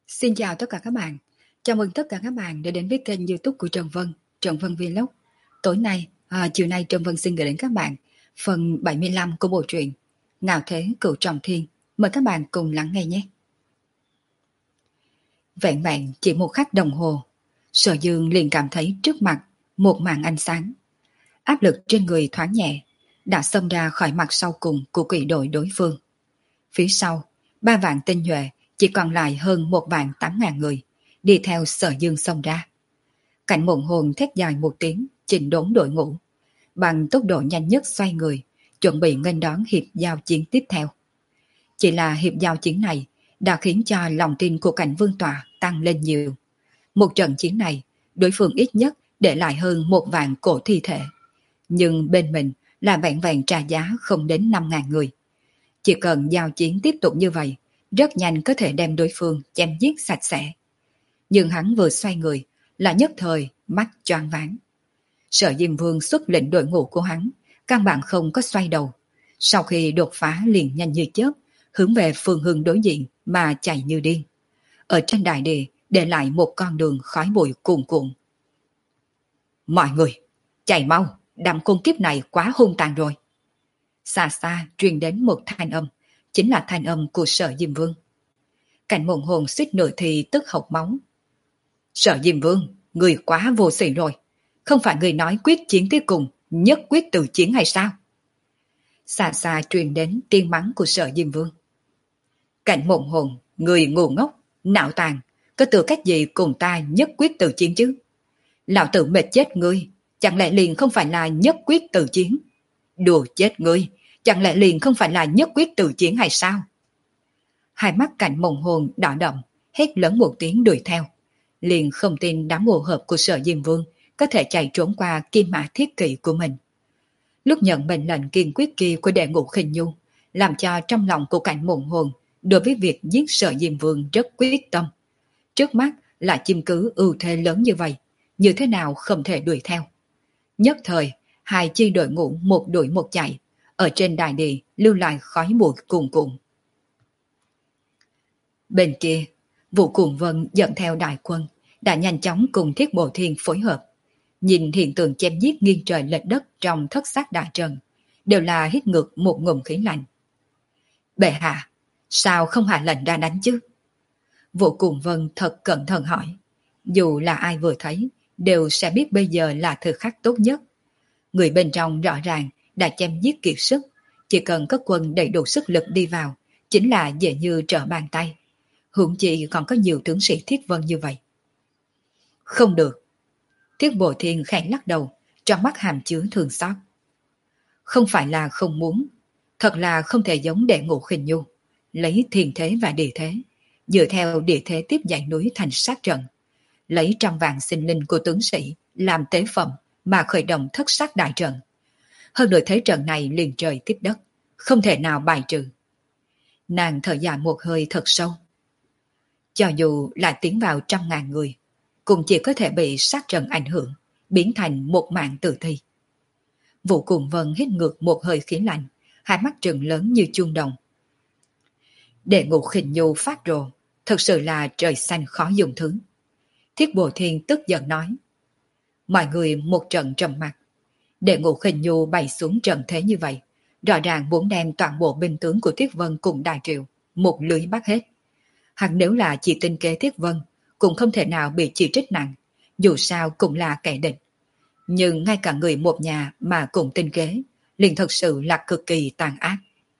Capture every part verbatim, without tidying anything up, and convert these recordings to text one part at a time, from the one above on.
Xin chào tất cả các bạn. Chào mừng tất cả các bạn đã đến với kênh YouTube của Trần Vân, Trần Vân Vlog. Tối nay, à, chiều nay Trần Vân xin gửi đến các bạn phần bảy mươi lăm của bộ truyện Ngạo Thế Cửu Trọng Thiên. Mời các bạn cùng lắng nghe nhé. Vẹn vẹn chỉ một khắc đồng hồ, Sở Dương liền cảm thấy trước mặt một màn ánh sáng. Áp lực trên người thoáng nhẹ, đã xông ra khỏi mặt sau cùng của quỷ đội đối phương. Phía sau, ba vạn tinh nhuệ chỉ còn lại hơn một vạn tám ngàn người, đi theo Sở Dương xông ra. Cảnh Mộng Hồn thét dài một tiếng, chỉnh đốn đội ngũ, bằng tốc độ nhanh nhất xoay người, chuẩn bị nghênh đón hiệp giao chiến tiếp theo. Chỉ là hiệp giao chiến này đã khiến cho lòng tin của Cảnh Vương Tọa tăng lên nhiều. Một trận chiến này, đối phương ít nhất để lại hơn một vạn cổ thi thể, nhưng bên mình là vẹn vẹn trả giá không đến năm ngàn người. Chỉ cần giao chiến tiếp tục như vậy, rất nhanh có thể đem đối phương chém giết sạch sẽ. Nhưng hắn vừa xoay người, là nhất thời mắt choáng váng. Sở Diêm Vương xuất lệnh đội ngũ của hắn, căn bản không có xoay đầu. Sau khi đột phá liền nhanh như chớp, hướng về phương hướng đối diện mà chạy như điên. Ở trên đại địa để lại một con đường khói bụi cuồn cuộn. Mọi người, chạy mau, đám khôn kiếp này quá hung tàn rồi. Xa xa truyền đến một thanh âm, chính là thanh âm của Sở Diêm Vương. Cảnh Mộng Hồn suýt nửa thì tức hộc máu. Sở Diêm Vương, người quá vô sỉ rồi. Không phải người nói quyết chiến tới cùng, nhất quyết từ chiến hay sao? Xa xa truyền đến tiếng mắng của Sở Diêm Vương. Cảnh Mộng Hồn, người ngu ngốc, não tàn, có tư cách gì cùng ta nhất quyết từ chiến chứ? Lão tử mệt chết ngươi, chẳng lẽ liền không phải là nhất quyết từ chiến? Đùa chết ngươi, chẳng lẽ liền không phải là nhất quyết từ chiến hay sao? Hai mắt Cảnh Mộng Hồn đỏ đậm, hét lớn một tiếng đuổi theo. Liền không tin đám ngộ hợp của Sở Diêm Vương có thể chạy trốn qua kim mã thiết kỵ của mình. Lúc nhận mệnh lệnh kiên quyết kia của đệ ngũ Khinh Nhu, làm cho trong lòng của Cảnh Mộng Hồn đối với việc giết Sở Diêm Vương rất quyết tâm. Trước mắt là chiếm cứ ưu thế lớn như vậy, như thế nào không thể đuổi theo. Nhất thời, hai chi đội ngũ một đuổi một chạy, ở trên đại địa lưu lại khói bụi cuồn cuộn. Bên kia, Vũ Cuồng Vân dẫn theo đại quân, đã nhanh chóng cùng Thiết Bộ Thiên phối hợp. Nhìn hiện tượng chém giết nghiêng trời lệch đất trong thất sát đại trận, đều là hít ngược một ngụm khí lạnh. Bệ hạ, sao không hạ lệnh ra đánh chứ? Vũ Cuồng Vân thật cẩn thận hỏi. Dù là ai vừa thấy, đều sẽ biết bây giờ là thời khắc tốt nhất. Người bên trong rõ ràng đã chém giết kiệt sức, chỉ cần có quân đầy đủ sức lực đi vào, chính là dễ như trở bàn tay. Huống chi còn có nhiều tướng sĩ Thiết Vân như vậy. Không được. Thiết Bộ Thiên khẽ lắc đầu, trong mắt hàm chứa thương xót. Không phải là không muốn, thật là không thể giống đệ ngũ Khinh Nhu, lấy thiên thế và địa thế, dựa theo địa thế tiếp dãy núi thành sát trận, lấy trăm vạn sinh linh của tướng sĩ làm tế phẩm mà khởi động thất sát đại trận. Hơn nữa thế trận này liền trời tiếp đất, không thể nào bài trừ. Nàng thở dài một hơi thật sâu. Cho dù là tiến vào trăm ngàn người, cũng chỉ có thể bị sát trận ảnh hưởng, biến thành một mạng tử thi. Vũ Cuồng Vân hít ngược một hơi khí lạnh, hai mắt trừng lớn như chuông đồng. Đệ ngũ Khinh Nhu phát rồ, thật sự là trời xanh khó dùng thứ. Thiết Bộ Thiên tức giận nói. Mọi người một trận trầm mặt. Đệ ngũ Khinh Nhu bày xuống trận thế như vậy, rõ ràng muốn đem toàn bộ binh tướng của Thiết Vân cùng Đại Triệu một lưới bắt hết. Hắn nếu là chỉ tinh kế Thiết Vân, cũng không thể nào bị chỉ trích nặng, dù sao cũng là kẻ địch. Nhưng ngay cả người một nhà mà cùng tinh kế, liền thật sự là cực kỳ tàn ác.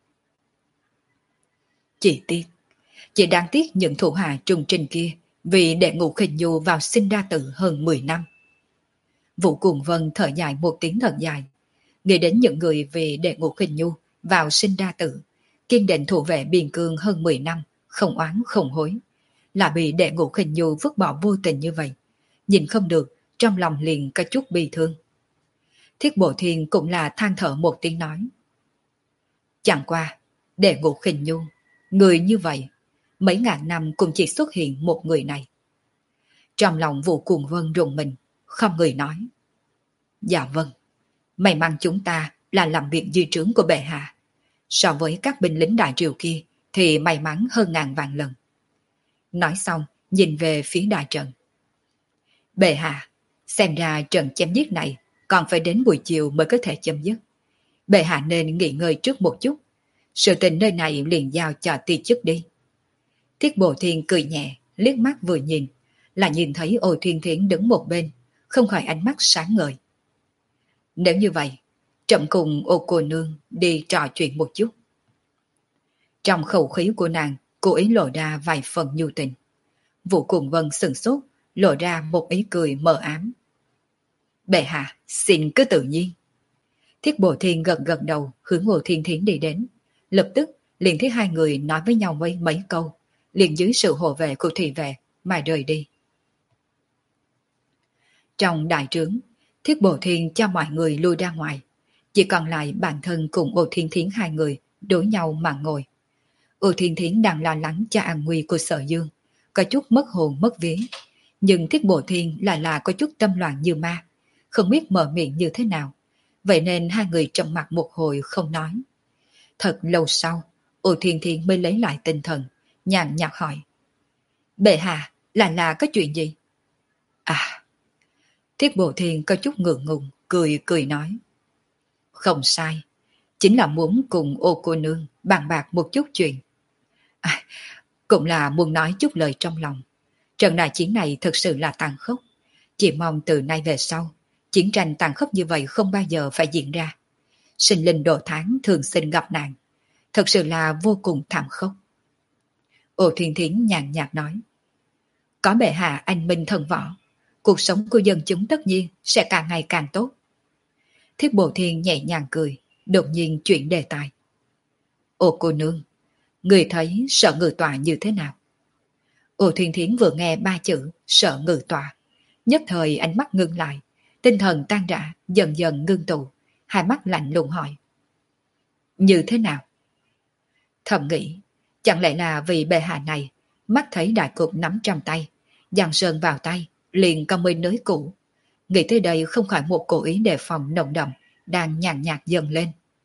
Chỉ tiếc, chỉ đáng tiếc những thủ hạ trung trình kia, vì đệ ngũ Khinh Nhu vào sinh ra tử hơn mười năm. Vũ Cuồng Vân thở dài một tiếng thật dài, nghĩ đến những người vì đệ ngũ Khinh Nhu vào sinh ra tử, kiên định thủ vệ biên cương hơn mười năm, không oán không hối, là bị đệ ngũ Khinh Nhu vứt bỏ vô tình như vậy, nhìn không được, trong lòng liền có chút bi thương. Thiết Bộ Thiên cũng là than thở một tiếng nói. Chẳng qua, đệ ngũ Khinh Nhu, người như vậy, mấy ngàn năm cũng chỉ xuất hiện một người này. Trong lòng Vũ Cuồng Vân rùng mình, không người nói. Dạ vâng, may mắn chúng ta là làm việc di trướng của bệ hạ. So với các binh lính Đại Triều kia thì may mắn hơn ngàn vạn lần. Nói xong, nhìn về phía đại trận. Bệ hạ, xem ra trận chém giết này còn phải đến buổi chiều mới có thể chấm dứt. Bệ hạ nên nghỉ ngơi trước một chút. Sự tình nơi này liền giao cho ti chức đi. Thiết Bộ Thiên cười nhẹ, liếc mắt vừa nhìn, là nhìn thấy Ô Thiên Thiến đứng một bên, không khỏi ánh mắt sáng ngời. Nếu như vậy, trẫm cùng Ô cô nương đi trò chuyện một chút. Trong khẩu khí của nàng, cố ý lộ ra vài phần nhu tình. Vũ Cùng Vân sừng sốt, lộ ra một ý cười mờ ám. Bệ hạ, xin cứ tự nhiên. Thiết Bộ Thiên gật gật đầu hướng Ô Thiên Thiến đi đến. Lập tức liền thấy hai người nói với nhau mấy mấy câu, liền dưới sự hộ vệ của thị vệ mà rời đi. Trong đại trướng, Thiết Bộ Thiên cho mọi người lui ra ngoài, chỉ còn lại bản thân cùng Ô Thiên Thiến hai người đối nhau mà ngồi. Ô Thiên Thiến đang lo lắng cho an nguy của Sở Dương, có chút mất hồn mất vía, nhưng Thiết Bộ Thiên lại là có chút tâm loạn như ma, không biết mở miệng như thế nào, vậy nên hai người trầm mặc một hồi không nói. Thật lâu sau, Ô Thiên Thiến mới lấy lại tinh thần, nhàn nhạt hỏi. Bệ hạ, là là có chuyện gì? À, Thiết Bộ Thiên có chút ngượng ngùng, cười cười nói. Không sai, chính là muốn cùng Ô cô nương bàn bạc một chút chuyện. À, cũng là muốn nói chút lời trong lòng. Trận đại chiến này thực sự là tàn khốc. Chỉ mong từ nay về sau, chiến tranh tàn khốc như vậy không bao giờ phải diễn ra. Sinh linh độ tháng thường sinh gặp nạn, thật sự là vô cùng thảm khốc. Ô Thiên Thiến nhàn nhạt nói. Có bệ hạ anh minh thần võ, cuộc sống của dân chúng tất nhiên sẽ càng ngày càng tốt. Thiết Bộ Thiên nhẹ nhàng cười, đột nhiên chuyển đề tài. Ô cô nương, người thấy Sở Ngự Tọa như thế nào? Ô Thiên Thiến vừa nghe ba chữ Sở Ngự Tọa, nhất thời ánh mắt ngưng lại, tinh thần tan rã, dần dần ngưng tụ, hai mắt lạnh lùng hỏi. Như thế nào? Thầm nghĩ, chẳng lẽ là vì bệ hạ này, mắt thấy đại cục nắm trong tay, giang sơn vào tay, liền có mới nới cũ. Nghĩ tới đây không khỏi một cố ý đề phòng nồng đậm, đang nhàn nhạt dần lên.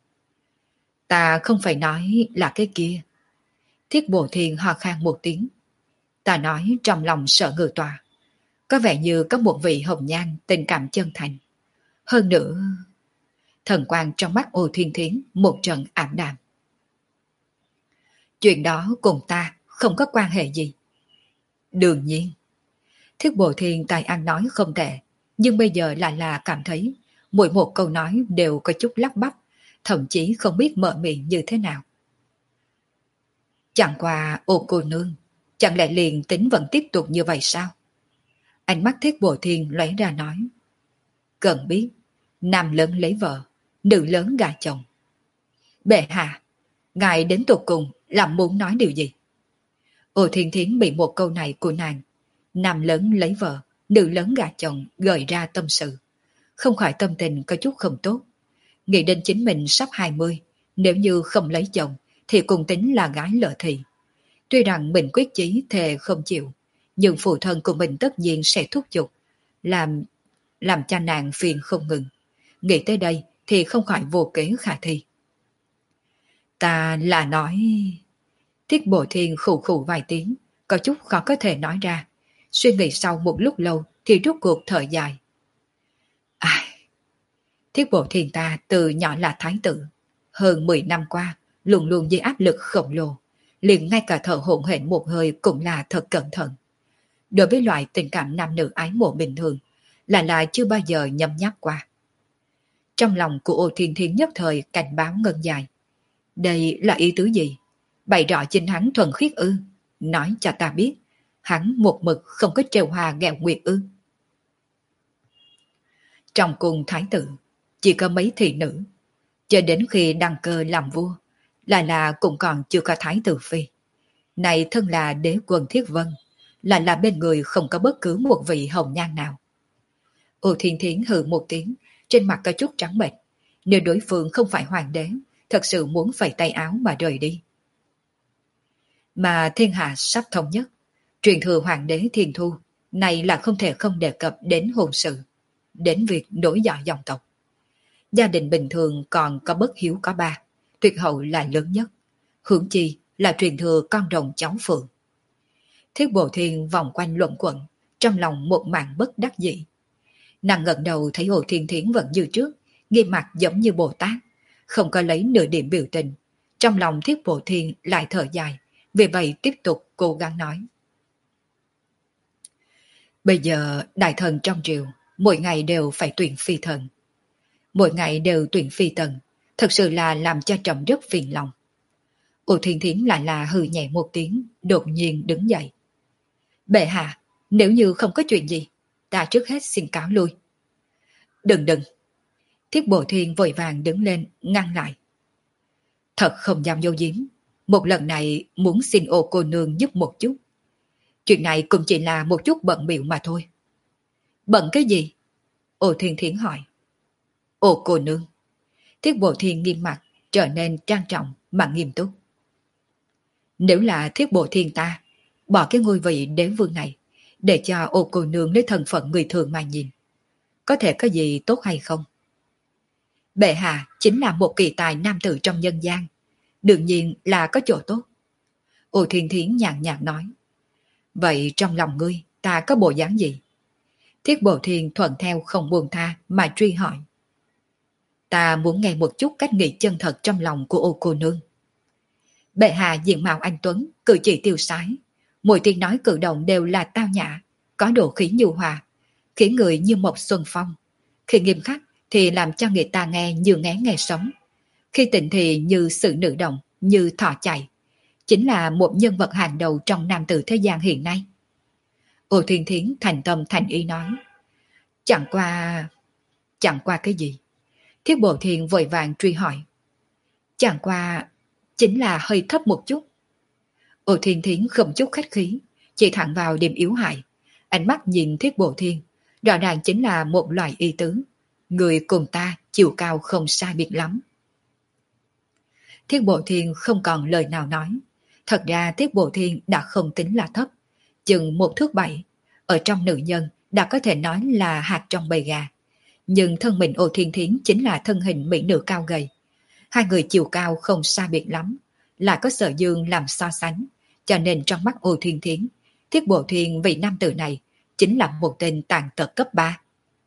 Ta không phải nói là cái kia. Thiết Bộ Thiên ho khan một tiếng. Ta nói trong lòng Sở Ngự Tọa, có vẻ như có một vị hồng nhan tình cảm chân thành. Hơn nữa, thần quang trong mắt Ô Thiên Thiến một trận ảm đạm. Chuyện đó cùng ta không có quan hệ gì. Đương nhiên, Thiết Bộ Thiên tài ăn nói không tệ, nhưng bây giờ lại là cảm thấy mỗi một câu nói đều có chút lắp bắp, thậm chí không biết mở miệng như thế nào. Chẳng qua Ô cô nương, chẳng lẽ liền tính vẫn tiếp tục như vậy sao? Ánh mắt Thiết Bộ Thiên lóe ra nói. Cần biết, nam lớn lấy vợ, nữ lớn gà chồng. Bệ hạ, ngài đến tột cùng là muốn nói điều gì? Ô Thiên Thiến bị một câu này của nàng, nam lớn lấy vợ, nữ lớn gà chồng gợi ra tâm sự. Không khỏi tâm tình có chút không tốt. Nghĩ đến chính mình sắp hai mươi, nếu như không lấy chồng thì cùng tính là gái lợ thị. Tuy rằng mình quyết chí thề không chịu, nhưng phụ thân của mình tất nhiên sẽ thúc giục, làm làm cho nàng phiền không ngừng. Nghĩ tới đây thì không khỏi vô kế khả thi. Ta là nói... Thiết Bộ Thiên khụ khụ vài tiếng, có chút khó có thể nói ra. Suy nghĩ sau một lúc lâu thì rút cuộc thở dài. Ai... Thiết Bộ Thiên ta từ nhỏ là thái tử. Hơn mười năm qua, luôn luôn dưới áp lực khổng lồ. Liền ngay cả thở hổn hển một hơi cũng là thật cẩn thận. Đối với loại tình cảm nam nữ ái mộ bình thường, là là chưa bao giờ nhấm nháp qua. Trong lòng của Ô Thiên Thiến nhất thời cảnh báo ngân dài. Đây là ý tứ gì? Bày rõ chính hắn thuần khiết ư? Nói cho ta biết, hắn một mực không có trêu hoa ghẹo nguyệt ư? Trong cung thái tử, chỉ có mấy thị nữ. Cho đến khi đăng cơ làm vua, là là cũng còn chưa có thái tử phi. Này thân là đế quân Thiết Vân, là là bên người không có bất cứ một vị hồng nhan nào. Ô Thiên Thiến hừ một tiếng, trên mặt có chút trắng bệch. Nếu đối phương không phải hoàng đế, thật sự muốn phẩy tay áo mà rời đi. Mà thiên hạ sắp thống nhất, truyền thừa hoàng đế Thiên Thu, này là không thể không đề cập đến hôn sự, đến việc nối dõi dòng tộc. Gia đình bình thường còn có bất hiếu có ba, tuyệt hậu là lớn nhất, hưởng chi là truyền thừa con rồng cháu phượng. Thiết Bộ Thiên vòng quanh luẩn quẩn, trong lòng một màn bất đắc dĩ. Nàng ngẩng đầu thấy Hồ Thiên Thiến vẫn như trước, nghiêm mặt giống như Bồ Tát, không có lấy nửa điểm biểu tình. Trong lòng Thiết Bộ Thiên lại thở dài, vì vậy tiếp tục cố gắng nói. Bây giờ đại thần trong triều, mỗi ngày đều phải tuyển phi thần. Mỗi ngày đều tuyển phi tần, thật sự là làm cho trẫm rất phiền lòng. Ô Thiên Thiến lại là hừ nhẹ một tiếng, đột nhiên đứng dậy. Bệ hạ, nếu như không có chuyện gì, ta trước hết xin cáo lui. Đừng đừng. Thiết Bộ Thiên vội vàng đứng lên, ngăn lại. Thật không dám dâu giếm, một lần này muốn xin ô cô nương giúp một chút. Chuyện này cũng chỉ là một chút bận bịu mà thôi. Bận cái gì? Ô Thiên Thiến hỏi. Ô cô nương. Thiết Bộ Thiên nghiêm mặt, trở nên trang trọng mà nghiêm túc. Nếu là Thiết Bộ Thiên ta, bỏ cái ngôi vị đế vương này, để cho ô cô nương lấy thân phận người thường mà nhìn, có thể có gì tốt hay không? Bệ hạ chính là một kỳ tài nam tử trong nhân gian, đương nhiên là có chỗ tốt. Ô Thiên Thiến nhàn nhạt nói. Vậy trong lòng ngươi ta có bộ dáng gì? Thiết Bộ Thiên thuận theo không buông tha mà truy hỏi. Ta muốn nghe một chút cách nghĩ chân thật trong lòng của ô cô nương. Bệ hạ diện mạo anh tuấn, cử chỉ tiêu sái, mỗi tiếng nói cử động đều là tao nhã, có độ khí nhu hòa, khiến người như một xuân phong. Khi nghiêm khắc thì làm cho người ta nghe như nghe nghe sống, khi tịnh thì như sự nữ động, như thỏ chạy. Chính là một nhân vật hàng đầu trong nam tử thế gian hiện nay. Ô Thiên Thiến thành tâm thành ý nói. Chẳng qua... Chẳng qua cái gì? Thiết Bộ Thiên vội vàng truy hỏi. Chẳng qua... Chính là hơi thấp một chút. Ô Thiên Thiến không chút khách khí, chỉ thẳng vào điểm yếu hại. Ánh mắt nhìn Thiết Bộ Thiên, rõ ràng chính là một loại ý tứ. Người cùng ta chiều cao không sai biệt lắm. Thiết Bộ Thiên không còn lời nào nói. Thật ra Thiết Bộ Thiên đã không tính là thấp, chừng một thước bảy, ở trong nữ nhân đã có thể nói là hạt trong bầy gà. Nhưng thân mình Ô Thiên Thiến chính là thân hình mỹ nữ cao gầy. Hai người chiều cao không xa biệt lắm, lại có Sở Dương làm so sánh, cho nên trong mắt Ô Thiên Thiến, Thiết Bộ Thiên vị nam tử này chính là một tên tàn tật cấp ba.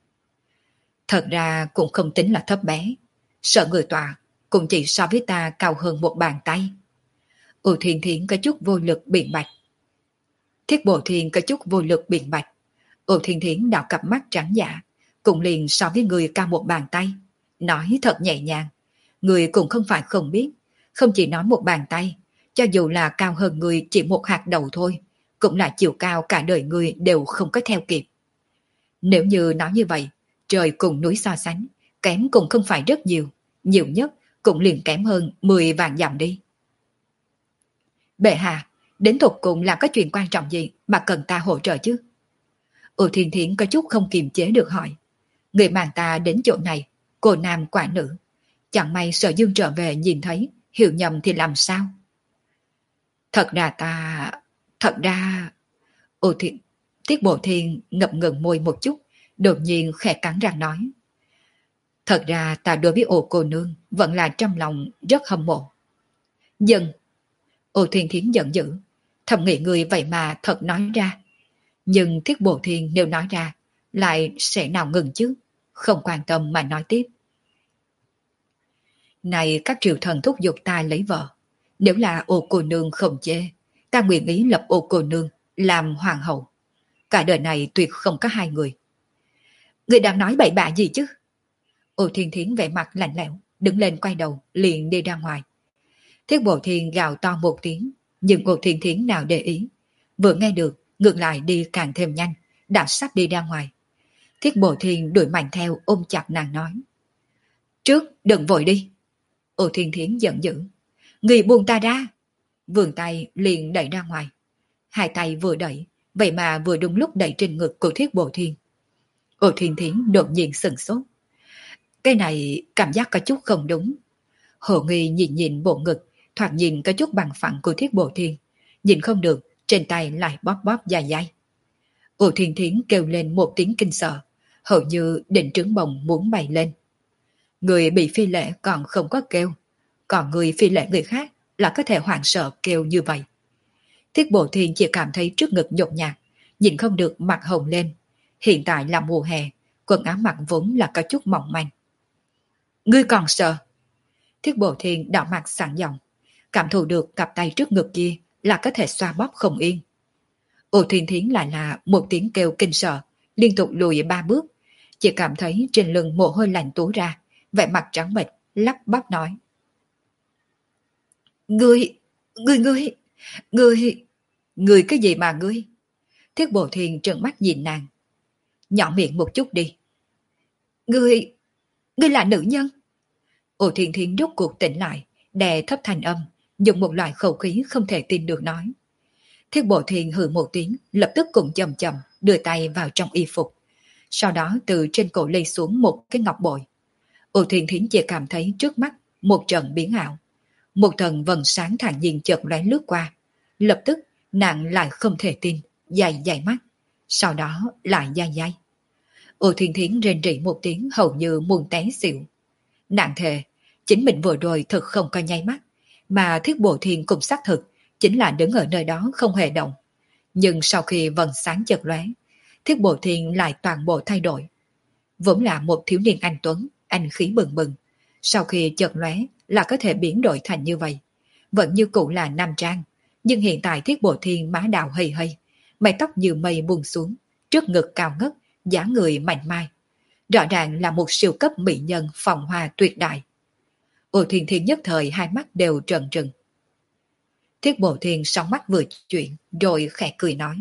Thật ra cũng không tính là thấp bé, sợ người tòa cũng chỉ so với ta cao hơn một bàn tay. Ô Thiên Thiến có chút vô lực biện bạch. Thiết Bộ Thiên có chút vô lực biện bạch. Ô Thiên Thiến đảo cặp mắt trắng dạ, cũng liền so với người cao một bàn tay, nói thật nhẹ nhàng. Người cũng không phải không biết, không chỉ nói một bàn tay, cho dù là cao hơn người chỉ một hạt đầu thôi, cũng là chiều cao cả đời người đều không có theo kịp. Nếu như nói như vậy, trời cùng núi so sánh, kém cũng không phải rất nhiều, nhiều nhất cũng liền kém hơn mười vạn dặm đi. Bệ hạ, đến tục cùng là có chuyện quan trọng gì mà cần ta hỗ trợ chứ? Ô Thiên Thiến có chút không kiềm chế được hỏi. Người mang ta đến chỗ này, cô nam quả nữ. Chẳng may Sở Dương trở về nhìn thấy, hiểu nhầm thì làm sao? Thật ra ta... Thật ra... Ô Thiên... Tiết Bộ Thiên ngập ngừng môi một chút, đột nhiên khẽ cắn răng nói. Thật ra ta đối với ô cô nương vẫn là trong lòng rất hâm mộ. Dần... Ô Thiên Thiến giận dữ, thầm nghĩ người vậy mà thật nói ra. Nhưng Thiết Bộ Thiên nếu nói ra, lại sẽ nào ngừng chứ, không quan tâm mà nói tiếp. Này các triều thần thúc giục ta lấy vợ, nếu là ô cô nương không chê, ta nguyện ý lập ô cô nương làm hoàng hậu. Cả đời này tuyệt không có hai người. Người đang nói bậy bạ gì chứ? Ô Thiên Thiến vẻ mặt lạnh lẽo, đứng lên quay đầu, liền đi ra ngoài. Thiết Bộ Thiên gào to một tiếng, nhưng Ô Thiên Thiến nào để ý. Vừa nghe được, ngược lại đi càng thêm nhanh, đã sắp đi ra ngoài. Thiết Bộ Thiên đuổi mạnh theo ôm chặt nàng nói. Trước, đừng vội đi. Ô Thiên Thiến giận dữ. Người buông ta ra. Vươn tay liền đẩy ra ngoài. Hai tay vừa đẩy, vậy mà vừa đúng lúc đẩy trên ngực của Thiết Bộ Thiên. Ô Thiên Thiến đột nhiên sừng sốt. Cái này cảm giác có chút không đúng. Hồ Nghi nhìn nhìn bộ ngực, thoạt nhìn có chút bằng phẳng của Thiết Bộ Thiên. Nhìn không được, trên tay lại bóp bóp dài dài. Ô Thiên Thiến kêu lên một tiếng kinh sợ, hầu như định trứng bồng muốn bay lên. Người bị phi lễ còn không có kêu, còn người phi lễ người khác là có thể hoảng sợ kêu như vậy. Thiết Bộ Thiên chỉ cảm thấy trước ngực nhột nhạt, nhìn không được mặt hồng lên. Hiện tại là mùa hè, quần áo mặc vốn là có chút mỏng manh. Ngươi còn sợ? Thiết Bộ Thiên đỏ mặt sẵn giọng, cảm thụ được cặp tay trước ngực kia là có thể xoa bóp không yên. Ô Thiên Thiến lại là một tiếng kêu kinh sợ, liên tục lùi ba bước, chỉ cảm thấy trên lưng mồ hôi lạnh túa ra, vẻ mặt trắng bệch, lắp bắp nói. Ngươi, ngươi, ngươi, ngươi, ngươi cái gì mà ngươi? Thiết Bộ Thiên trợn mắt nhìn nàng. Nhỏ miệng một chút đi. Ngươi, ngươi là nữ nhân. Ô Thiên Thiến rốt cuộc tỉnh lại, đè thấp thanh âm, dùng một loại khẩu khí không thể tin được nói. Thiết Bộ Thiên hừ một tiếng, lập tức cũng chậm chậm đưa tay vào trong y phục. Sau đó từ trên cổ lấy xuống một cái ngọc bội. Ô Thiên Thiến chỉ cảm thấy trước mắt một trận biến ảo. Một thần vầng sáng thản nhiên chợt lóe lướt qua. Lập tức nàng lại không thể tin, dày dày mắt. Sau đó lại dai dai. Ô Thiên Thiến rên rỉ một tiếng hầu như muốn té xỉu. Nàng thề, chính mình vừa rồi thật không có nháy mắt, mà Thiết Bộ Thiên cũng xác thực, chính là đứng ở nơi đó không hề động. Nhưng sau khi vầng sáng chợt lóe, Thiết Bộ Thiên lại toàn bộ thay đổi. Vốn là một thiếu niên anh tuấn, anh khí bừng bừng. Sau khi chợt lóe là có thể biến đổi thành như vậy. Vẫn như cũ là nam trang, nhưng hiện tại Thiết Bộ Thiên má đào hây hây, mái tóc như mây buông xuống, trước ngực cao ngất, dáng người mạnh mai. Rõ ràng là một siêu cấp mỹ nhân phòng hoa tuyệt đại. Ô Thiên Thiên nhất thời hai mắt đều trợn trừng. Thiết Bộ Thiên sóng mắt vừa chuyển, rồi khẽ cười nói.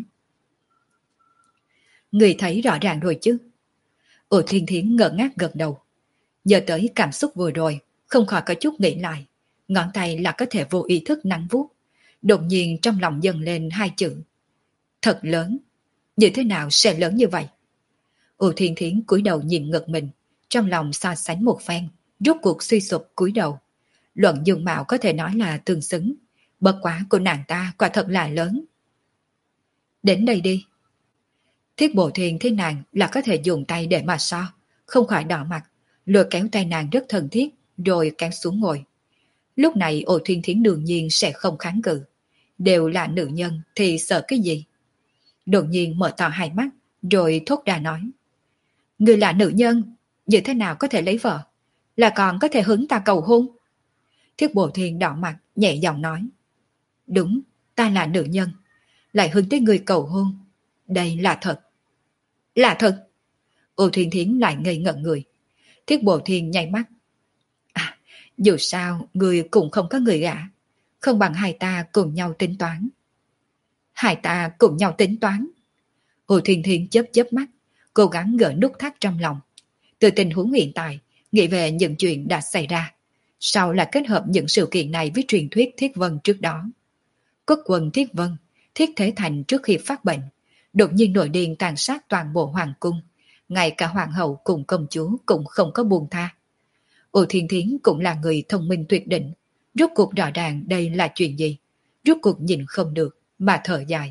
Người thấy rõ ràng rồi chứ? Ô Thiên Thiến ngỡ ngác gật đầu. Nhớ tới cảm xúc vừa rồi, không khỏi có chút nghĩ lại. Ngón tay là có thể vô ý thức nắn vuốt. Đột nhiên trong lòng dâng lên hai chữ. Thật lớn. Như thế nào sẽ lớn như vậy? Ô Thiên Thiến cúi đầu nhìn ngực mình, trong lòng so sánh một phen, rốt cuộc suy sụp cúi đầu. Luận dung mạo có thể nói là tương xứng. Bất quá của nàng ta quả thật là lớn. Đến đây đi. Thiết Bộ Thiên thấy nàng là có thể dùng tay để mà so, không khỏi đỏ mặt, lôi kéo tay nàng rất thân thiết, rồi kéo xuống ngồi. Lúc này Ô Thiên Thiến đương nhiên sẽ không kháng cự. Đều là nữ nhân thì sợ cái gì? Đột nhiên mở to hai mắt, rồi thốt ra nói. Người là nữ nhân, như thế nào có thể lấy vợ? Là còn có thể hứng ta cầu hôn? Thiết Bộ Thiên đỏ mặt, nhẹ giọng nói. Đúng, ta là nữ nhân, lại hứng tới người cầu hôn. Đây là thật. Là thật. Ô Thiên Thiến lại ngây ngẩn người. Thiết Bộ Thiên nháy mắt. À, dù sao người cũng không có người gả, không bằng hai ta cùng nhau tính toán. Hai ta cùng nhau tính toán. Ô Thiên Thiến chớp chớp mắt, cố gắng gỡ nút thắt trong lòng. Từ tình huống hiện tại, nghĩ về những chuyện đã xảy ra, sau là kết hợp những sự kiện này với truyền thuyết Thiết Vân trước đó. Quốc quân Thiết Vân, Thiết Thế Thành trước khi phát bệnh, đột nhiên nổi điên tàn sát toàn bộ hoàng cung, ngay cả hoàng hậu cùng công chúa cũng không có buông tha. Ô Thiên Thiến cũng là người thông minh tuyệt đỉnh, rốt cuộc rõ ràng đây là chuyện gì, rốt cuộc nhìn không được mà thở dài.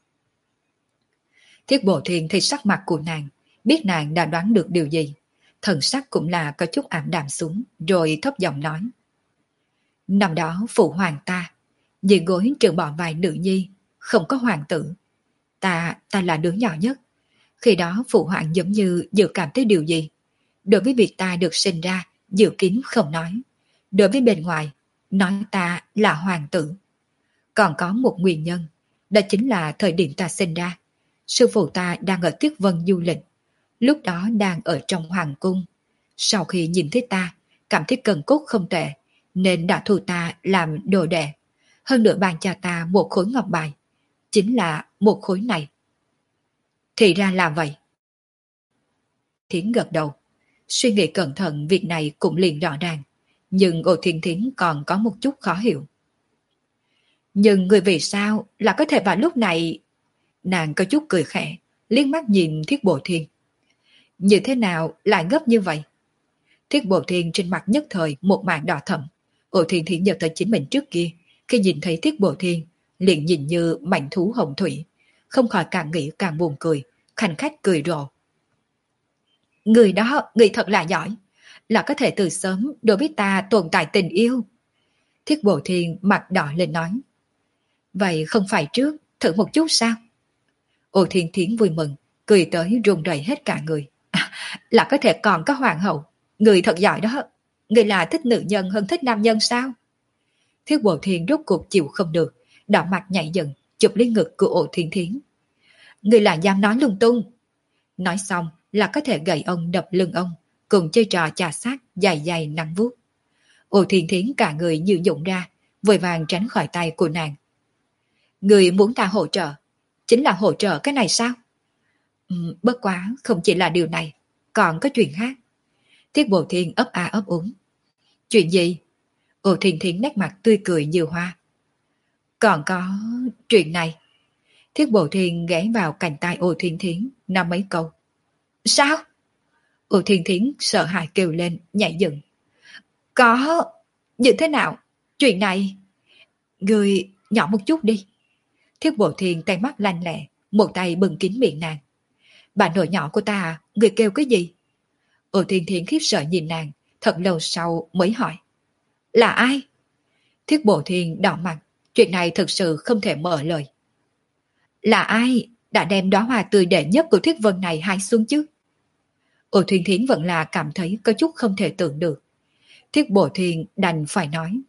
Thiết Bộ Thiên thấy sắc mặt của nàng, biết nàng đã đoán được điều gì, thần sắc cũng là có chút ảm đạm xuống, rồi thấp giọng nói. Năm đó phụ hoàng ta, dưới gối trừ bỏ vài nữ nhi, không có hoàng tử. Ta, ta là đứa nhỏ nhất. Khi đó phụ hoàng giống như dự cảm tới điều gì. Đối với việc ta được sinh ra, dự kiến không nói. Đối với bên ngoài, nói ta là hoàng tử. Còn có một nguyên nhân, đó chính là thời điểm ta sinh ra. Sư phụ ta đang ở Tuyết Vân du lịch, lúc đó đang ở trong hoàng cung. Sau khi nhìn thấy ta, cảm thấy cần cốt không tệ, nên đã thu ta làm đồ đệ. Hơn nữa ban cho ta một khối ngọc bài, chính là một khối này. Thì ra là vậy. Thiến gật đầu, suy nghĩ cẩn thận việc này cũng liền rõ ràng, nhưng Ô Thiên Thiến còn có một chút khó hiểu. Nhưng người vì sao là có thể vào lúc này? Nàng có chút cười khẽ, liếc mắt nhìn Thiết Bộ Thiên. Như thế nào lại gấp như vậy? Thiết Bộ Thiên trên mặt nhất thời một màn đỏ thẫm. Ô Thiên Thiến nhớ tới chính mình trước kia, khi nhìn thấy Thiết Bộ Thiên, liền nhìn như mảnh thú hồng thủy, không khỏi càng nghĩ càng buồn cười, khanh khách cười rộ. Người đó, người thật là giỏi, là có thể từ sớm đối với ta tồn tại tình yêu. Thiết Bộ Thiên mặt đỏ lên nói. Vậy không phải trước thử một chút sao? Ô Thiên Thiến vui mừng, cười tới run rẩy hết cả người. À, là có thể còn có hoàng hậu, người thật giỏi đó. Người là thích nữ nhân hơn thích nam nhân sao? Thiết Bộ Thiên rốt cuộc chịu không được, đỏ mặt nhảy dựng, chụp lấy ngực của Ô Thiên Thiến. Người là dám nói lung tung. Nói xong là có thể gậy ông đập lưng ông, cùng chơi trò chà sát dài dài nắng vuốt. Ô Thiên Thiến cả người như dụng ra, vội vàng tránh khỏi tay của nàng. Người muốn ta hỗ trợ, chính là hỗ trợ cái này sao? Ừ, bất quá không chỉ là điều này, còn có chuyện khác. Thiết Bộ Thiên ấp a ấp úng. Chuyện gì? Ô Thiên Thiến nét mặt tươi cười như hoa. Còn có chuyện này. Thiết Bộ Thiên ghé vào cành tay Ô Thiên Thiến, nói mấy câu. Sao? Ô Thiên Thiến sợ hãi kêu lên, nhảy dựng. Có, như thế nào? Chuyện này... Người nhỏ một chút đi. Thiết Bộ Thiên tay mắt lanh lẹ, một tay bưng kín miệng nàng. Bà nội nhỏ của ta à, người kêu cái gì? Ô Thiên Thiến khiếp sợ nhìn nàng, thật lâu sau mới hỏi. Là ai? Thiết Bộ Thiên đỏ mặt, chuyện này thực sự không thể mở lời. Là ai đã đem đóa hoa tươi đệ nhất của Thiết Vân này hái xuống chứ? Ô Thiên Thiến vẫn là cảm thấy có chút không thể tưởng được. Thiết Bộ Thiên đành phải nói.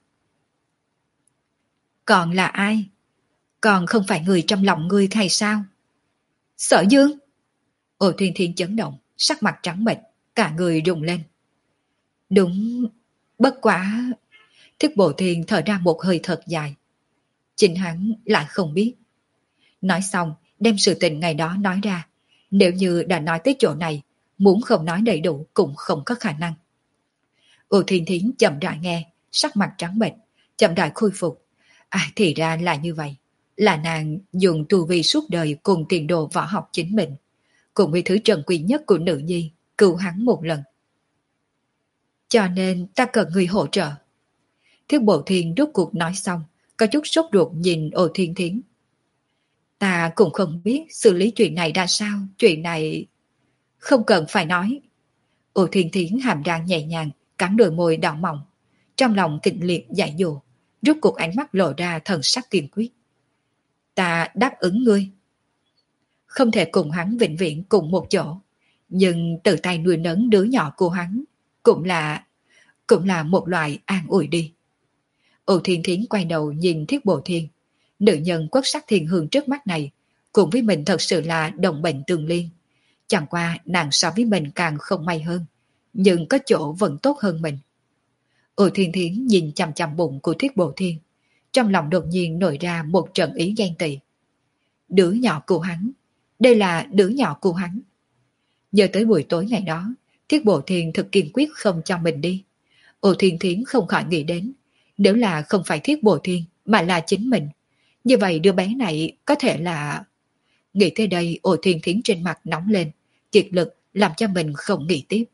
Còn là ai? Còn không phải người trong lòng ngươi hay sao? Sở Dương! Ô Thiên Thiến chấn động, sắc mặt trắng bệch, cả người rùng lên. Đúng, bất quá... Thiết Bộ Thiên thở ra một hơi thật dài. Chính hắn lại không biết. Nói xong, đem sự tình ngày đó nói ra. Nếu như đã nói tới chỗ này, muốn không nói đầy đủ cũng không có khả năng. Ô Thiên Thiến chậm rãi nghe, sắc mặt trắng bệch, chậm rãi khôi phục. À thì ra là như vậy. Là nàng dùng tu vi suốt đời cùng tiền đồ võ học chính mình, cùng với thứ trần quý nhất của nữ nhi, cứu hắn một lần. Cho nên ta cần người hỗ trợ. Thiết Bộ Thiên rốt cuộc nói xong, có chút sốt ruột nhìn Ô Thiên Thiến. Ta cũng không biết xử lý chuyện này ra sao, chuyện này... Không cần phải nói. Ô Thiên Thiến hàm răng nhẹ nhàng, cắn đôi môi đỏ mỏng. Trong lòng kịch liệt dại dồ, rốt cuộc ánh mắt lộ ra thần sắc kiên quyết. Ta đáp ứng ngươi. Không thể cùng hắn vĩnh viễn cùng một chỗ, nhưng từ tay nuôi nấng đứa nhỏ của hắn cũng là cũng là một loại an ủi đi. Ô Thiên Thiến quay đầu nhìn Thiết Bộ Thiên. Nữ nhân quốc sắc thiên hương trước mắt này cùng với mình thật sự là đồng bệnh tương liên. Chẳng qua nàng so với mình càng không may hơn, nhưng có chỗ vẫn tốt hơn mình. Ô Thiên Thiến nhìn chằm chằm bụng của Thiết Bộ Thiên, trong lòng đột nhiên nổi ra một trận ý ghen tị. Đứa nhỏ của hắn, đây là đứa nhỏ của hắn. Nhớ tới buổi tối ngày đó, Thiết Bộ Thiên thực kiên quyết không cho mình đi. Ô Thiên Thiến không khỏi nghĩ đến, nếu là không phải Thiết Bộ Thiên mà là chính mình, như vậy đứa bé này có thể là... Nghĩ tới đây, Ô Thiên Thiến trên mặt nóng lên, kiệt lực làm cho mình không nghĩ tiếp.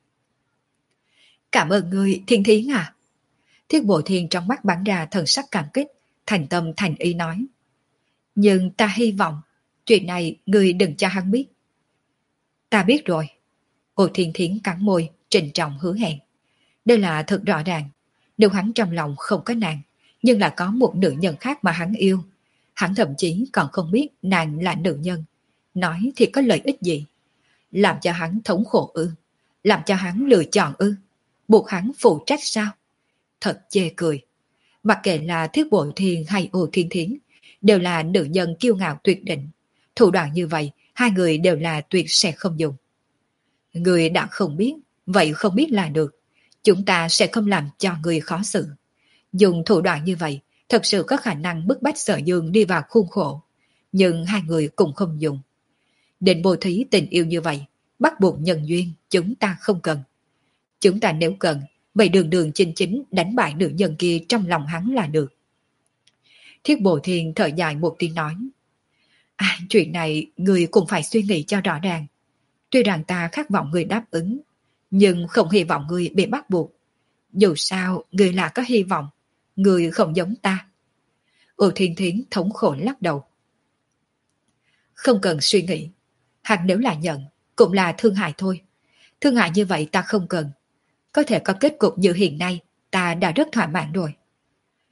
Cảm ơn ngươi, Thiên Thiến à. Thiết Bộ Thiên trong mắt bắn ra thần sắc cảm kích, thành tâm thành ý nói. Nhưng ta hy vọng, chuyện này ngươi đừng cho hắn biết. Ta biết rồi. Ô Thiên Thiến cắn môi, trịnh trọng hứa hẹn. Đây là thật rõ ràng, nếu hắn trong lòng không có nàng, nhưng là có một nữ nhân khác mà hắn yêu, hắn thậm chí còn không biết nàng là nữ nhân. Nói thì có lợi ích gì? Làm cho hắn thống khổ ư? Làm cho hắn lựa chọn ư? Buộc hắn phụ trách sao? Thật chê cười. Mặc kệ là Thiết Bộ Thiên hay Ô Thiên Thiến, đều là nữ nhân kiêu ngạo tuyệt đỉnh. Thủ đoạn như vậy, hai người đều là tuyệt sẽ không dùng. Người đã không biết, vậy không biết là được. Chúng ta sẽ không làm cho người khó xử. Dùng thủ đoạn như vậy, thật sự có khả năng bức bách Sở Dương đi vào khuôn khổ. Nhưng hai người cũng không dùng. Định bố thí tình yêu như vậy, bắt buộc nhân duyên, chúng ta không cần. Chúng ta nếu cần, vậy đường đường chính chính đánh bại nữ nhân kia trong lòng hắn là được. Thiết Bộ Thiên thở dài một tiếng nói. À, chuyện này người cũng phải suy nghĩ cho rõ ràng. Tuy rằng ta khát vọng người đáp ứng, nhưng không hy vọng người bị bắt buộc. Dù sao, người là có hy vọng, người không giống ta. Ô Thiên Thiến thống khổ lắc đầu. Không cần suy nghĩ, hắn nếu là nhận, cũng là thương hại thôi. Thương hại như vậy ta không cần. Có thể có kết cục như hiện nay, ta đã rất thỏa mãn rồi.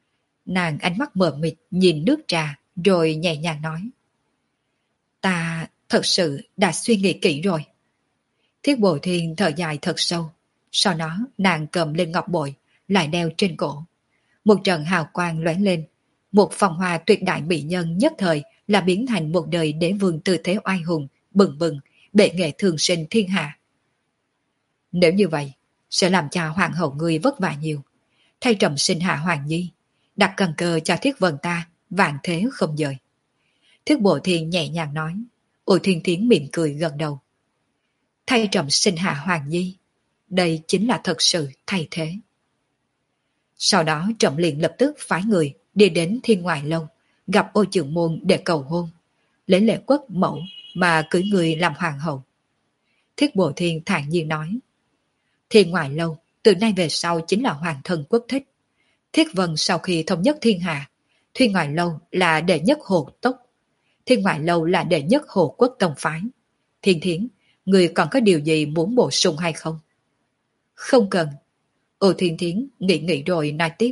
Nàng ánh mắt mờ mịt nhìn nước trà rồi nhẹ nhàng nói. Ta thật sự đã suy nghĩ kỹ rồi. Thiết Bồ Thiên thở dài thật sâu. Sau đó nàng cầm lên ngọc bội, lại đeo trên cổ. Một trận hào quang lóe lên. Một phong hoa tuyệt đại mỹ nhân nhất thời là biến thành một đời đế vương tư thế oai hùng, bừng bừng, bệ nghệ thường sinh thiên hạ. Nếu như vậy, sẽ làm cho hoàng hậu ngươi vất vả nhiều. Thay Trầm sinh hạ hoàng nhi, đặt căn cơ cho Thiết Vân ta, vạn thế không dời. Thiết Bộ Thiên nhẹ nhàng nói. Ôi Thiên Thiến mỉm cười gần đầu. Thay Trầm sinh hạ hoàng nhi, đây chính là thật sự thay thế. Sau đó Trầm liền lập tức phái người đi đến Thiên Ngoại Lâu, gặp Ô Trường Môn để cầu hôn, lấy lễ quốc mẫu mà cưới người làm hoàng hậu. Thiết Bộ Thiên thản nhiên nói. Thiên Ngoại Lâu từ nay về sau chính là hoàng thân quốc thích. Thiết Vân sau khi thống nhất thiên hạ, Thiên Ngoại Lâu là đệ nhất hồ tốc, Thiên Ngoại Lâu là đệ nhất hồ quốc tông phái. Thiên Thiến, người còn có điều gì muốn bổ sung hay không? Không cần. Ô Thiên Thiến nghĩ nghĩ rồi nói tiếp.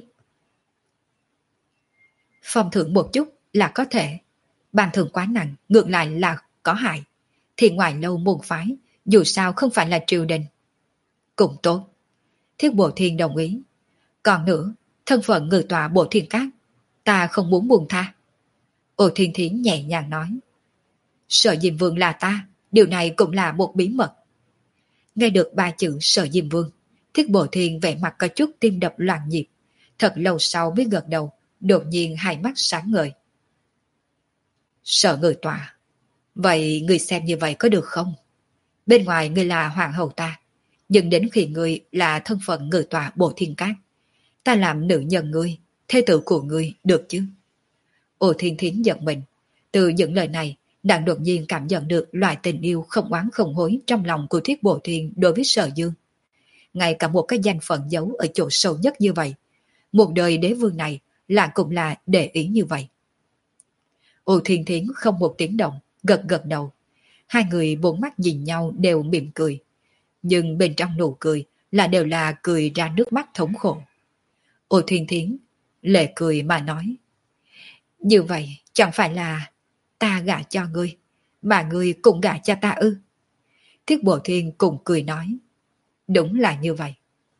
Phong thưởng một chút là có thể, ban thưởng quá nặng ngược lại là có hại. Thiên Ngoại Lâu môn phái dù sao không phải là triều đình. Cũng tốt. Thiết Bộ Thiên đồng ý. Còn nữa, thân phận ngự tọa Bộ Thiên Cát, ta không muốn buông tha. Ô Thiên Thiến nhẹ nhàng nói. Sở Diêm Vương là ta, điều này cũng là một bí mật. Nghe được ba chữ Sở Diêm Vương, Thiết Bộ Thiên vẻ mặt có chút tim đập loạn nhịp. Thật lâu sau mới gật đầu, đột nhiên hai mắt sáng ngời. Sở ngự tọa. Vậy người xem như vậy có được không? Bên ngoài người là hoàng hậu ta, nhưng đến khi người là thân phận ngự tọa Bộ Thiên Cát, ta làm nữ nhân ngươi, thê tử của ngươi được chứ? Ô Thiên Thiến giận mình. Từ những lời này, nàng đột nhiên cảm nhận được loại tình yêu không oán không hối trong lòng của Thiết Bộ Thiên đối với Sở Dương. Ngay cả một cái danh phận giấu ở chỗ sâu nhất như vậy, một đời đế vương này là cũng là để ý như vậy. Ô Thiên Thiến không một tiếng động, gật gật đầu. Hai người bốn mắt nhìn nhau đều mỉm cười. Nhưng bên trong nụ cười là đều là cười ra nước mắt thống khổ. Ô Thiên Thiến lệ cười mà nói. Như vậy chẳng phải là ta gả cho ngươi, mà ngươi cũng gả cho ta ư? Thiết Bộ Thiên cùng cười nói. Đúng là như vậy.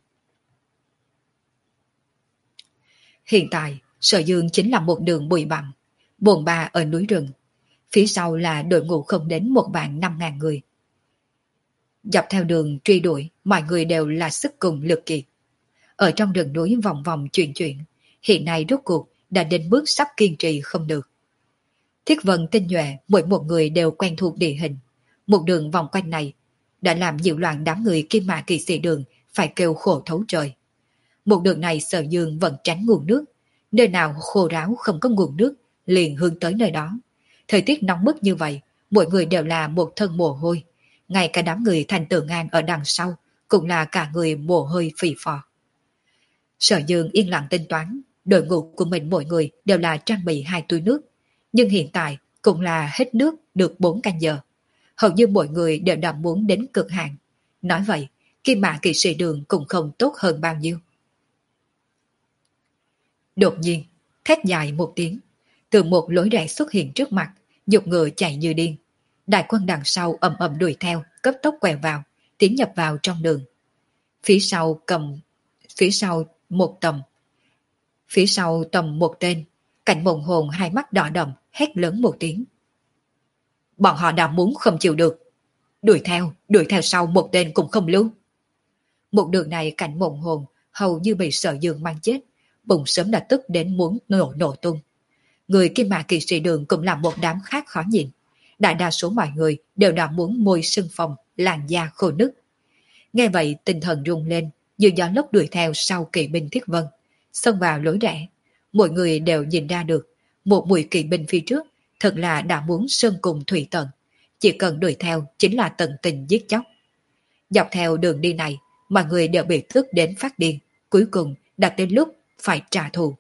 Hiện tại, Sở Dương chính là một đường bụi bặm, bồn ba ở núi rừng. Phía sau là đội ngũ không đến một vạn năm ngàn người. Dọc theo đường truy đuổi, mọi người đều là sức cùng lực kiệt. Ở trong rừng núi vòng vòng chuyển chuyển, hiện nay rốt cuộc đã đến bước sắp kiên trì không được. Thiết Vân tinh nhuệ, mỗi một người đều quen thuộc địa hình. Một đường vòng quanh này đã làm nhiều loạn đám người Kim Mã Kỵ Sĩ Đường phải kêu khổ thấu trời. Một đường này Sở Dương vẫn tránh nguồn nước, nơi nào khô ráo không có nguồn nước liền hướng tới nơi đó. Thời tiết nóng bức như vậy, mỗi người đều là một thân mồ hôi, ngay cả đám người Thành Tử Ngan ở đằng sau cũng là cả người mồ hôi phì phò. Sở Dương yên lặng tính toán, đội ngũ của mình mỗi người đều là trang bị hai túi nước, nhưng hiện tại cũng là hết nước được bốn canh giờ. Hầu như mọi người đều đã muốn đến cực hạn. Nói vậy, Kim Mã Kỵ Sĩ Đường cũng không tốt hơn bao nhiêu. Đột nhiên, thét dài một tiếng, từ một lối rẽ xuất hiện trước mặt, dục ngựa chạy như điên. Đại quân đằng sau ầm ầm đuổi theo, cấp tốc quẹo vào, tiến nhập vào trong đường. Phía sau cầm, phía sau một tầm, phía sau tầm một tên, Cảnh Mộng Hồn hai mắt đỏ đậm, hét lớn một tiếng. Bọn họ đã muốn không chịu được. Đuổi theo, đuổi theo sau một tên cũng không lưu. Một đường này Cảnh Mộng Hồn hầu như bị Sở Dương mang chết, bụng sớm đã tức đến muốn nổ nổ tung. Người Kim Mã Kỵ Sĩ Đường cũng là một đám khác khó nhìn. Đại đa số mọi người đều đã muốn môi sưng phồng, làn da khô nứt. Nghe vậy tinh thần rung lên, như gió lốc đuổi theo sau kỵ binh Thiết Vân, xông vào lối rẽ. Mọi người đều nhìn ra được, một mũi kỵ binh phía trước thật là đã muốn sơn cùng thủy tận, chỉ cần đuổi theo chính là tận tình giết chóc. Dọc theo đường đi này, mọi người đều bị tức đến phát điên, cuối cùng đã đến lúc phải trả thù.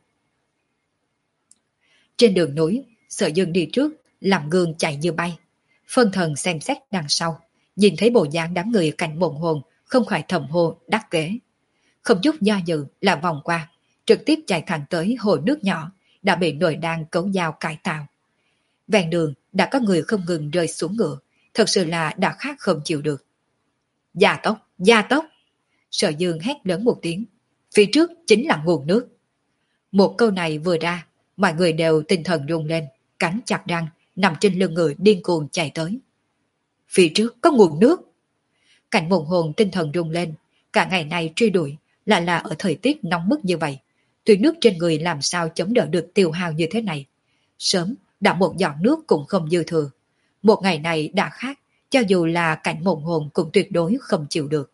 Trên đường núi, Sở Dương đi trước, làm gương chạy như bay. Phân thần xem xét đằng sau, nhìn thấy bộ dáng đám người Cảnh Mộng Hồn, không khỏi thầm hô đắc kế. Không chút do dự là vòng qua, trực tiếp chạy thẳng tới hồ nước nhỏ đã bị nội đan cấu dao cải tạo. Ven đường đã có người không ngừng rơi xuống ngựa, thật sự là đã khát không chịu được. Gia tốc, gia tốc! Sở Dương hét lớn một tiếng, phía trước chính là nguồn nước. Một câu này vừa ra, mọi người đều tinh thần rung lên, cắn chặt răng, nằm trên lưng ngựa điên cuồng chạy tới. Phía trước có nguồn nước! Cảnh Mộng Hồn tinh thần rung lên, cả ngày này truy đuổi, lại là ở thời tiết nóng bức như vậy. Tuy nước trên người làm sao chống đỡ được tiêu hao như thế này. Sớm đã một giọt nước cũng không dư thừa. Một ngày này đã khác, cho dù là Cảnh Mộng Hồn cũng tuyệt đối không chịu được.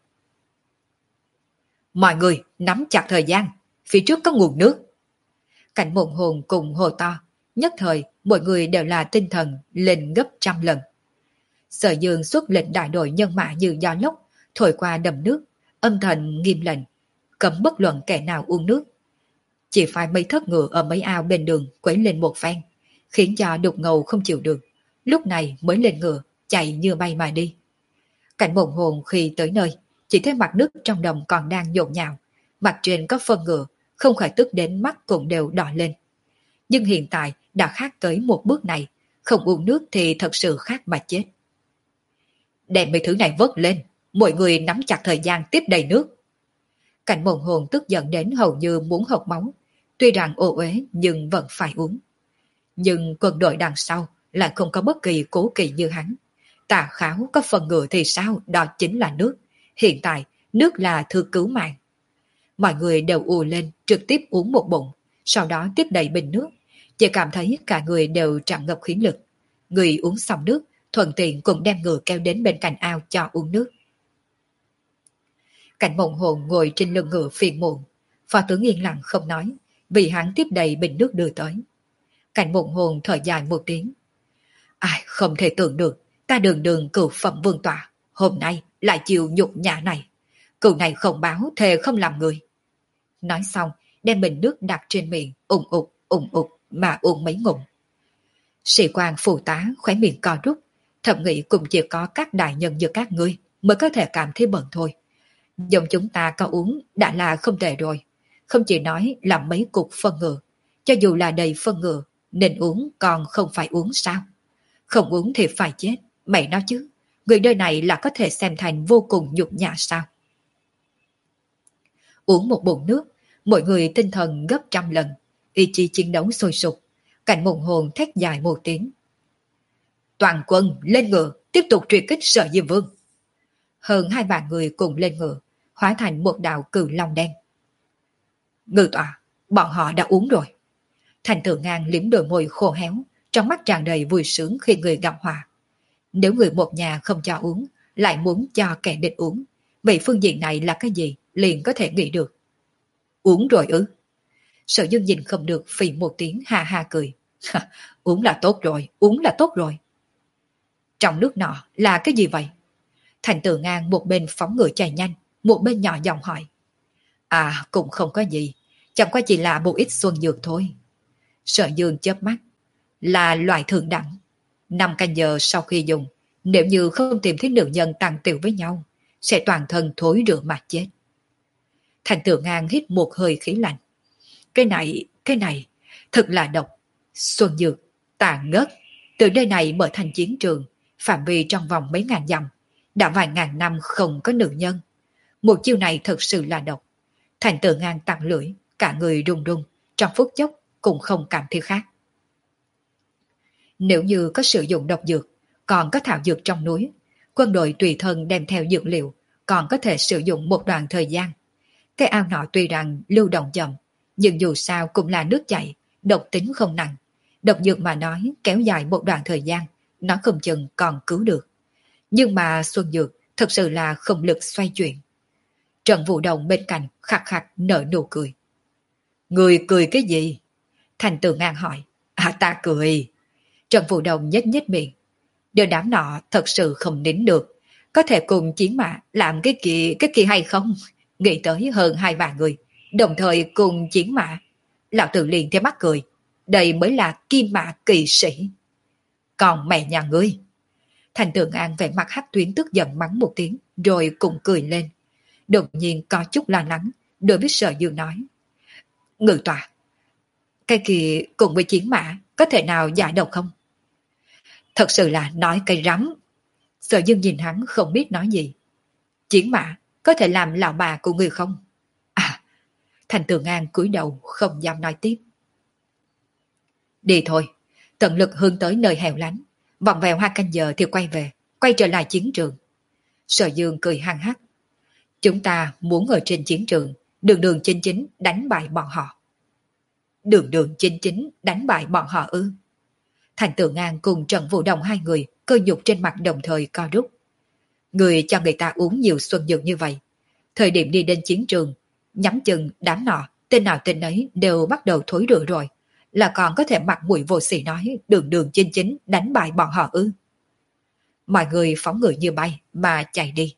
Mọi người nắm chặt thời gian, phía trước có nguồn nước. Cảnh Mộng Hồn cùng hồ to, nhất thời mọi người đều là tinh thần lên gấp trăm lần. Sở Dương xuất lệnh đại đội nhân mã như gió lốc, thổi qua đầm nước, âm thần nghiêm lệnh, cấm bất luận kẻ nào uống nước. Chỉ phải mấy thất ngựa ở mấy ao bên đường quấy lên một phen, khiến cho đục ngầu không chịu được, lúc này mới lên ngựa, chạy như bay mà đi. Cảnh Mộng Hồn khi tới nơi, chỉ thấy mặt nước trong đồng còn đang nhộn nhạo, mặt trên có phân ngựa, không khỏi tức đến mắt cũng đều đỏ lên. Nhưng hiện tại đã khác tới một bước này, không uống nước thì thật sự khác mà chết. Đem mấy thứ này vớt lên, mọi người nắm chặt thời gian tiếp đầy nước. Cảnh Mộng Hồn tức giận đến hầu như muốn hộc máu, tuy rằng ô uế nhưng vẫn phải uống. Nhưng quân đội đằng sau lại không có bất kỳ cố kỵ như hắn. Tà Kháo có phần ngựa thì sao, đó chính là nước. Hiện tại, nước là thứ cứu mạng. Mọi người đều ùa lên, trực tiếp uống một bụng, sau đó tiếp đầy bình nước. Chỉ cảm thấy cả người đều tràn ngập khí lực. Người uống xong nước, thuận tiện cũng đem ngựa kéo đến bên cạnh ao cho uống nước. Cảnh Mộng Hồn ngồi trên lưng ngựa phiền muộn, Phó tướng yên lặng không nói, vì hắn tiếp đầy bình nước đưa tới. Cảnh Mộng Hồn thở dài một tiếng. Ai không thể tưởng được, ta đường đường cửu phẩm vương tọa, hôm nay lại chịu nhục nhã này. Cửu này không báo, thề không làm người. Nói xong, đem bình nước đặt trên miệng, ủng ục, ủng ục mà uống mấy ngụm. Sĩ quan phụ tá khóe miệng co rút, thầm nghĩ cũng chỉ có các đại nhân như các ngươi mới có thể cảm thấy bận thôi. Giống chúng ta có uống đã là không tệ rồi, không chỉ nói là mấy cục phân ngựa, cho dù là đầy phân ngựa, nên uống còn không phải uống sao? Không uống thì phải chết, mày nói chứ, người nơi này là có thể xem thành vô cùng nhục nhã sao? Uống một bụng nước, mọi người tinh thần gấp trăm lần, ý chí chiến đấu sôi sục. Cảnh Mộng Hồn thét dài một tiếng. Toàn quân lên ngựa, tiếp tục truy kích Sở Diêm Vương. Hơn hai vạn người cùng lên ngựa, hóa thành một đạo cự long đen. Ngự tọa, bọn họ đã uống rồi. Thành Tử Ngang liếm đôi môi khô héo, trong mắt tràn đầy vui sướng khi người gặp họa. Nếu người một nhà không cho uống, lại muốn cho kẻ địch uống, vậy phương diện này là cái gì, liền có thể nghĩ được. Uống rồi ư? Sở Dương nhìn không được phì một tiếng ha ha cười. Uống là tốt rồi, uống là tốt rồi. Trong nước nọ là cái gì vậy? Thành Tử Ngang một bên phóng ngựa chạy nhanh, một bên nhỏ giọng hỏi. À, cũng không có gì, chẳng qua chỉ là một ít xuân dược thôi. Sở Dương chớp mắt. Là loại thượng đẳng. Năm canh giờ sau khi dùng, nếu như không tìm thấy nữ nhân tăng tiểu với nhau, sẽ toàn thân thối rữa mà chết. Thành Tử Ngang hít một hơi khí lạnh. Cái này, cái này, thật là độc. Xuân dược, tàn ngất. Từ nơi này mở thành chiến trường, phạm vi trong vòng mấy ngàn dặm, đã vài ngàn năm không có nữ nhân. Một chiêu này thật sự là độc. Thành Tử Ngang tặng lưỡi, cả người run run, trong phút chốc cũng không cảm thấy khác. Nếu như có sử dụng độc dược, còn có thảo dược trong núi, quân đội tùy thân đem theo dược liệu, còn có thể sử dụng một đoạn thời gian. Cái ao nọ tuy rằng lưu động chậm, nhưng dù sao cũng là nước chảy, độc tính không nặng. Độc dược mà nói kéo dài một đoạn thời gian, nó không chừng còn cứu được. Nhưng mà Xuân Dược thật sự là không lực xoay chuyển. Trần Vũ Đồng bên cạnh khạc khạc nở nụ cười. Người cười cái gì? Thành Tử Ngang hỏi. À ta cười. Trần Vũ Đồng nhếch nhếch miệng. Điều đám nọ thật sự không nín được. Có thể cùng chiến mã làm cái kỳ, cái kỳ hay không? Nghĩ tới hơn hai vạn người, đồng thời cùng chiến mã. Lão Tử liền theo mắt cười. Đây mới là kim mã kỳ sĩ. Còn mẹ nhà ngươi. Thành Tử An vẻ mặt hắc tuyến tức giận mắng một tiếng, rồi cũng cười lên. Đột nhiên có chút lo lắng, đối với Sở Dương nói. Ngự tọa, cái kia cùng với chiến mã có thể nào giải độc không? Thật sự là nói cây rắm. Sở Dương nhìn hắn không biết nói gì. Chiến mã có thể làm lão bà của người không? À, Thành Tường An cúi đầu không dám nói tiếp. Đi thôi, tận lực hướng tới nơi hẻo lánh, vòng vèo hai canh giờ thì quay về, quay trở lại chiến trường. Sở Dương cười hăng hắc. Chúng ta muốn ở trên chiến trường, đường đường chính chính đánh bại bọn họ. Đường đường chính chính đánh bại bọn họ ư? Thành Tường An cùng Trần Vũ Đồng hai người cơ nhục trên mặt đồng thời co rút. Người cho người ta uống nhiều xuân dược như vậy. Thời điểm đi đến chiến trường, nhắm chừng đám nọ, tên nào tên ấy đều bắt đầu thối rữa rồi. Là còn có thể mặt mũi vô sỉ nói đường đường chính chính đánh bại bọn họ ư? Mọi người phóng người như bay mà chạy đi.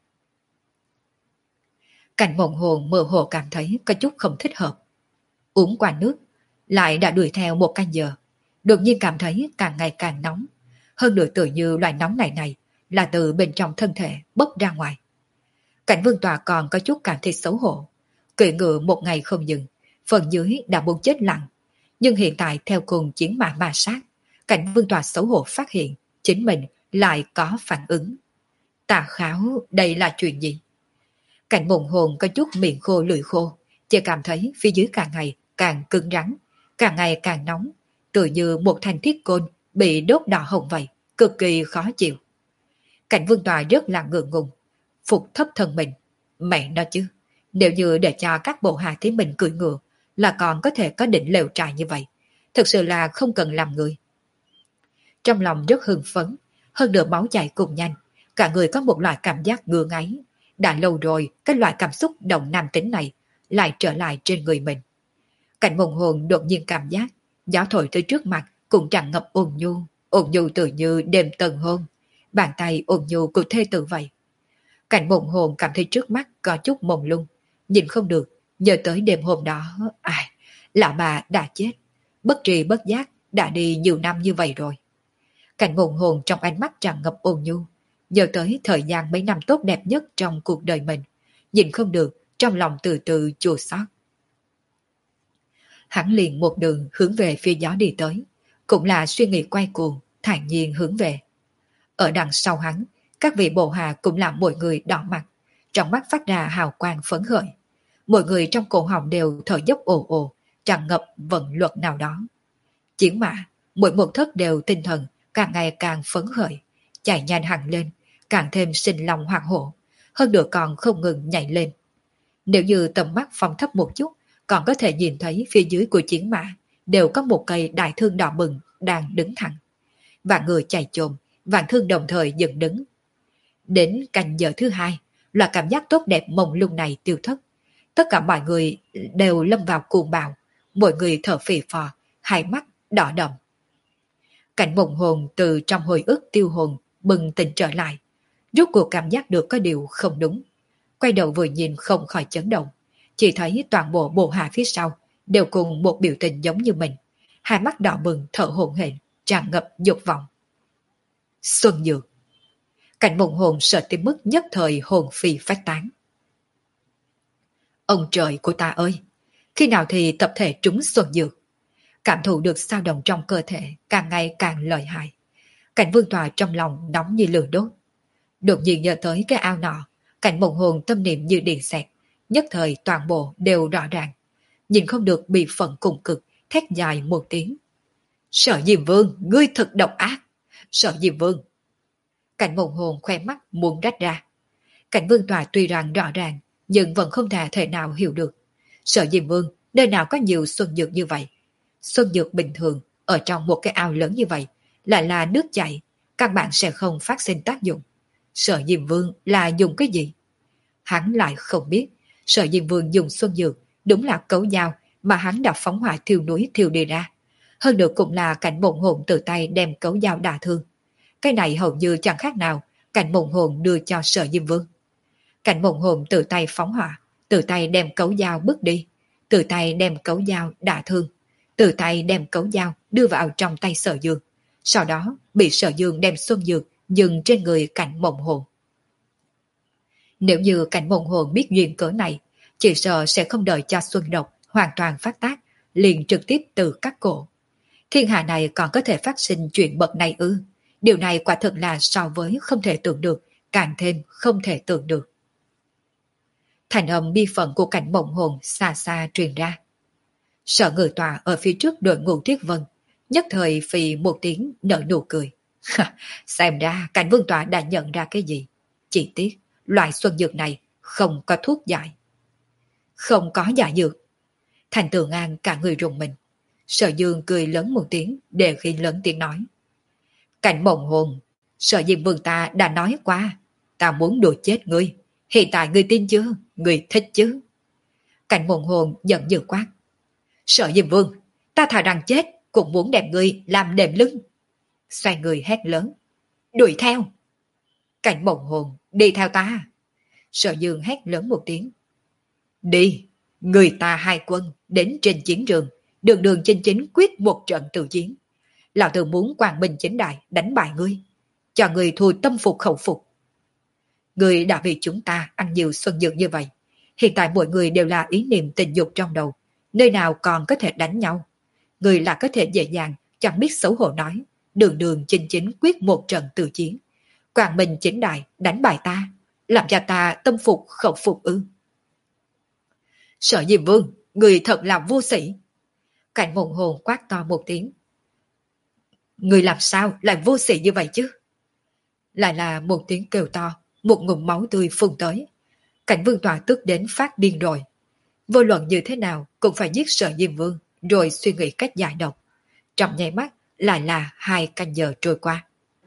Cảnh Mộng Hồn mơ hồ cảm thấy có chút không thích hợp. Uống qua nước, lại đã đuổi theo một canh giờ. Đột nhiên cảm thấy càng ngày càng nóng. Hơn nữa tự như loại nóng này này là từ bên trong thân thể bốc ra ngoài. Cảnh Vương Tòa còn có chút cảm thấy xấu hổ. Cưỡi ngựa một ngày không dừng, phần dưới đã muốn chết lặng. Nhưng hiện tại theo cùng chiến mã ma sát, Cảnh Vương Tòa xấu hổ phát hiện chính mình lại có phản ứng. Tà kháo, đây là chuyện gì? Cảnh Mộng Hồn có chút miệng khô lưỡi khô, chỉ cảm thấy phía dưới càng ngày càng cứng rắn, càng ngày càng nóng, tựa như một thanh thiết côn bị đốt đỏ hồng vậy, cực kỳ khó chịu. Cảnh Vương Tòa rất là ngượng ngùng, phục thấp thân mình. Mẹ nó chứ, nếu như để cho các bộ hạ thấy mình cưỡi ngựa là còn có thể có định lều trại như vậy, thực sự là không cần làm người. Trong lòng rất hưng phấn, hơn nữa máu chảy cùng nhanh, cả người có một loại cảm giác ngứa ngáy. Đã lâu rồi, cái loại cảm xúc động nam tính này lại trở lại trên người mình. Cảnh Mộng Hồn đột nhiên cảm giác gió thổi tới trước mặt cũng tràn ngập ôn nhu, ôn nhu tự như đêm tân hôn, bàn tay ôn nhu của thê tử vậy. Cảnh Mộng Hồn cảm thấy trước mắt có chút mông lung, nhìn không được, nhớ tới đêm hôm đó, ai, lão bà đã chết, bất tri bất giác đã đi nhiều năm như vậy rồi. Cảnh Mộng Hồn trong ánh mắt tràn ngập ôn nhu, nhớ tới thời gian mấy năm tốt đẹp nhất trong cuộc đời mình, nhìn không được, trong lòng từ từ chua xót. Hắn liền một đường hướng về phía gió đi tới, cũng là suy nghĩ quay cuồng, thản nhiên hướng về. Ở đằng sau hắn, các vị bộ hạ cũng là mỗi người đỏ mặt, trong mắt phát ra hào quang phấn khởi. Mỗi người trong cổ họng đều thở dốc ồ ồ, tràn ngập vận luật nào đó. Chiến mã, mỗi một thất đều tinh thần, càng ngày càng phấn khởi, chạy nhanh hẳn lên, càng thêm sinh lòng hoảng hổ, hơn nữa còn không ngừng nhảy lên. Nếu như tầm mắt phong thấp một chút, còn có thể nhìn thấy phía dưới của chiến mã đều có một cây đại thương đỏ bừng đang đứng thẳng. Vạn người chạy trồm, vạn thương đồng thời dựng đứng. Đến canh giờ thứ hai, là cảm giác tốt đẹp mông lung này tiêu thất. Tất cả mọi người đều lâm vào cuồng bạo, mỗi người thở phì phò, hai mắt đỏ đậm. Cảnh Mộng Hồn từ trong hồi ức tiêu hồn bừng tỉnh trở lại, rốt cuộc cảm giác được có điều không đúng. Quay đầu vừa nhìn không khỏi chấn động, chỉ thấy toàn bộ bộ hạ phía sau đều cùng một biểu tình giống như mình, hai mắt đỏ bừng thở hổn hển, tràn ngập dục vọng. Xuân Dược. Cảnh Mộng Hồn sợ tới mức nhất thời hồn phi phách tán. Ông trời của ta ơi, khi nào thì tập thể trúng Xuân Dược? Cảm thụ được sao động trong cơ thể càng ngày càng lợi hại. Cảnh Vương Tòa trong lòng nóng như lửa đốt. Đột nhiên nhớ tới cái ao nọ, Cảnh Mộng Hồn tâm niệm như điện xẹt, nhất thời toàn bộ đều rõ ràng. Nhìn không được bị phận cùng cực, thét dài một tiếng. Sở Diêm Vương, ngươi thật độc ác. Sở Diêm Vương. Cảnh Mộng Hồn khoe mắt muốn rách ra. Cảnh Vương Tòa tuy rằng rõ ràng, nhưng vẫn không thể thể nào hiểu được. Sở Diêm Vương, nơi nào có nhiều xuân dược như vậy? Xuân dược bình thường, ở trong một cái ao lớn như vậy, lại là nước chảy, căn bản sẽ không phát sinh tác dụng. Sở Diêm Vương là dùng cái gì? Hắn lại không biết, Sở Diêm Vương dùng xuân dược, đúng là cấu dao mà hắn đã phóng hỏa thiêu núi thiêu đi ra. Hơn nữa cũng là Cảnh Mộng Hồn tự tay đem cấu dao đả thương. Cái này hầu như chẳng khác nào Cảnh Mộng Hồn đưa cho Sở Diêm Vương. Cảnh Mộng Hồn tự tay phóng hỏa, tự tay đem cấu dao bước đi, tự tay đem cấu dao đả thương, tự tay đem cấu dao đưa vào trong tay Sở Dương. Sau đó bị Sở Dương đem xuân dược dừng trên người Cảnh Mộng Hồn. Nếu như Cảnh Mộng Hồn biết duyên cớ này, chỉ sợ sẽ không đợi cho xuân độc hoàn toàn phát tác, liền trực tiếp từ cắt cổ. Thiên hạ này còn có thể phát sinh chuyện bậc này ư? Điều này quả thực là so với không thể tưởng được, càng thêm không thể tưởng được. Thành âm bi phận của cảnh mộng hồn xa xa truyền ra. Sở Ngự Tọa ở phía trước đội ngũ Tuyết Vân, nhất thời phì một tiếng nở nụ cười. Xem ra cảnh vương tọa đã nhận ra cái gì. Chỉ tiếc, loại xuân dược này không có thuốc giải. Không có giả dược. Thành Tường An cả người rùng mình. Sở Dương cười lớn một tiếng để khi lớn tiếng nói. Cảnh mộng hồn, Sở Diêm Vương ta đã nói qua, ta muốn đùa chết ngươi. Hiện tại ngươi tin chưa? Ngươi thích chứ? Cảnh mộng hồn giận dữ quát. Sở Diêm Vương, ta thà rằng chết cũng muốn đem ngươi làm đệm lưng. Xoay người hét lớn. Đuổi theo. Cảnh mộng hồn, đi theo ta. Sở Dương hét lớn một tiếng. Đi, người ta hai quân đến trên chiến trường, đường đường chính chính quyết một trận tự chiến. Lão tử muốn quang minh chính đại đánh bại ngươi, cho ngươi thua tâm phục khẩu phục. Ngươi đã vì chúng ta ăn nhiều xuân dược như vậy, hiện tại mọi người đều là ý niệm tình dục trong đầu, nơi nào còn có thể đánh nhau. Ngươi là có thể dễ dàng, chẳng biết xấu hổ nói, đường đường chính chính quyết một trận tự chiến, quang minh chính đại đánh bại ta, làm cho ta tâm phục khẩu phục ư? Sở Diêm Vương, người thật là vô sĩ. Cảnh mộng hồn quát to một tiếng. Người làm sao lại vô sĩ như vậy chứ? Lại là một tiếng kêu to, một ngụm máu tươi phun tới. Cảnh Vương Tọa tức đến phát điên rồi. Vô luận như thế nào cũng phải giết Sở Diêm Vương, rồi suy nghĩ cách giải độc. Trong nháy mắt lại là hai canh giờ trôi qua.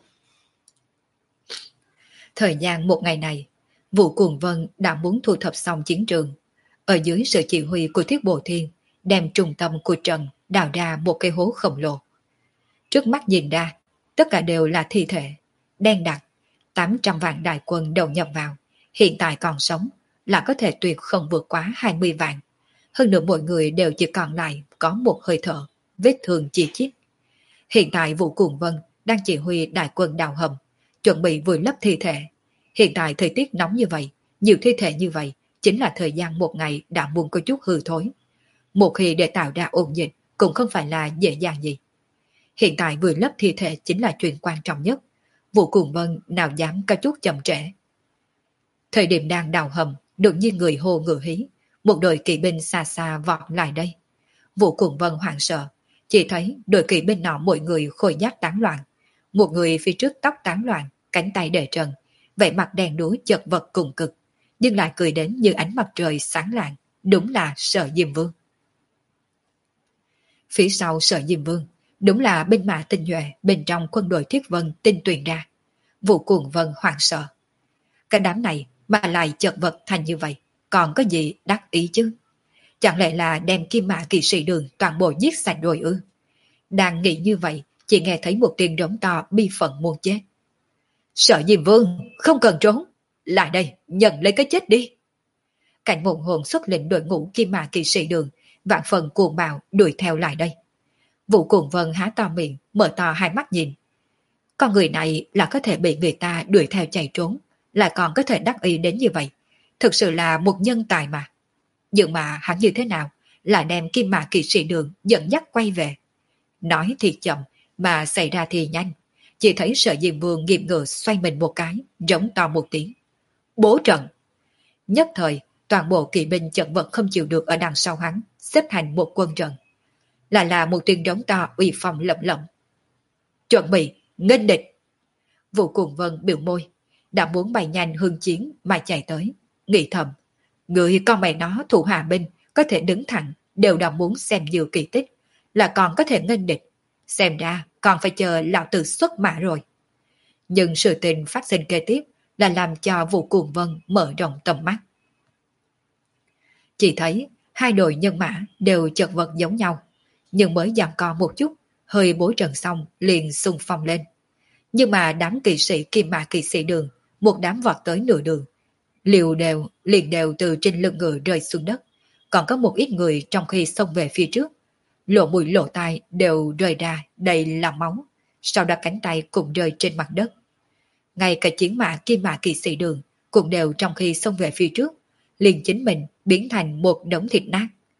Thời gian một ngày này, Vũ Cuồng Vân đã muốn thu thập xong chiến trường. Ở dưới sự chỉ huy của Thiết Bộ Thiên, đem trung tâm của trận đào ra một cái hố khổng lồ. Trước mắt nhìn ra, tất cả đều là thi thể, đen đặc, tám trăm vạn đại quân đầu nhập vào, hiện tại còn sống, là có thể tuyệt không vượt quá hai mươi vạn. Hơn nữa mọi người đều chỉ còn lại có một hơi thở, vết thương chi chít. Hiện tại Vũ Cuồng Vân đang chỉ huy đại quân đào hầm, chuẩn bị vùi lấp thi thể. Hiện tại thời tiết nóng như vậy, nhiều thi thể như vậy, chính là thời gian một ngày đã muốn có chút hư thối. Một khi để tạo ra ổn dịch cũng không phải là dễ dàng gì. Hiện tại vùi lấp thi thể chính là chuyện quan trọng nhất. Vũ Cuồng Vân nào dám có chút chậm trễ. Thời điểm đang đào hầm, đột nhiên người hô ngựa hí, một đội kỵ binh xa xa vọt lại đây. Vũ Cuồng Vân hoảng sợ, chỉ thấy đội kỵ binh nọ mỗi người khôi giáp tán loạn. Một người phía trước tóc tán loạn, cánh tay để trần, vẻ mặt đen đúa chật vật cùng cực, nhưng lại cười đến như ánh mặt trời sáng lạng, đúng là Sở Diêm Vương. Phía sau Sở Diêm Vương, đúng là binh mã tinh nhuệ bên trong quân đội Thiết Vân tinh tuyền ra. Vũ Cuồng Vân hoảng sợ. Cái đám này mà lại chật vật thành như vậy, còn có gì đắc ý chứ? Chẳng lẽ là đem Kim Mã Kỵ Sĩ Đường toàn bộ giết sạch rồi ư? Đang nghĩ như vậy, chỉ nghe thấy một tiếng rống to bi phận muốn chết. Sở Diêm Vương, không cần trốn, lại đây, nhận lấy cái chết đi. Cảnh Mộng Hồn xuất lĩnh đội ngũ Kim Mã Kỵ Sĩ Đường, vạn phần cuồng bạo đuổi theo lại đây. Vũ Cuồng Vân há to miệng, mở to hai mắt nhìn. Con người này là có thể bị người ta đuổi theo chạy trốn, lại còn có thể đắc ý đến như vậy. Thực sự là một nhân tài mà. Nhưng mà hắn như thế nào, lại đem Kim Mã Kỵ Sĩ Đường dẫn dắt quay về. Nói thì chậm, mà xảy ra thì nhanh. Chỉ thấy Sở Diêm Vương nghiệm ngựa xoay mình một cái, rống to một tiếng. Bố trận! Nhất thời, toàn bộ kỵ binh chật vật không chịu được ở đằng sau hắn, xếp thành một quân trận. Lại là một tiếng rống to uy phong lộng lộng. Chuẩn bị, nghênh địch! Vũ Cuồng Vân biểu môi, đã muốn bay nhanh hương chiến mà chạy tới, nghĩ thầm. Người con mẹ nó thủ hạ binh có thể đứng thẳng, đều đã muốn xem nhiều kỳ tích, là còn có thể nghênh địch. Xem ra còn phải chờ lão tử xuất mã rồi. Nhưng sự tình phát sinh kế tiếp là làm cho Vũ Cuồng Vân mở rộng tầm mắt. Chỉ thấy hai đội nhân mã đều chật vật giống nhau, nhưng mới giằng co một chút, hơi bối trận xong liền xung phong lên. Nhưng mà đám kỵ sĩ Kim Mã Kỵ Sĩ Đường, một đám vọt tới nửa đường, liều đều liền đều từ trên lưng ngựa rơi xuống đất. Còn có một ít người trong khi xông về phía trước, lỗ mũi lỗ tai đều rơi ra đầy là máu, sau đó cánh tay cũng rơi trên mặt đất. Ngay cả chiến mã Kim Mã Kỵ Sĩ Đường cũng đều trong khi xông về phía trước, liền chính mình biến thành một đống thịt nát.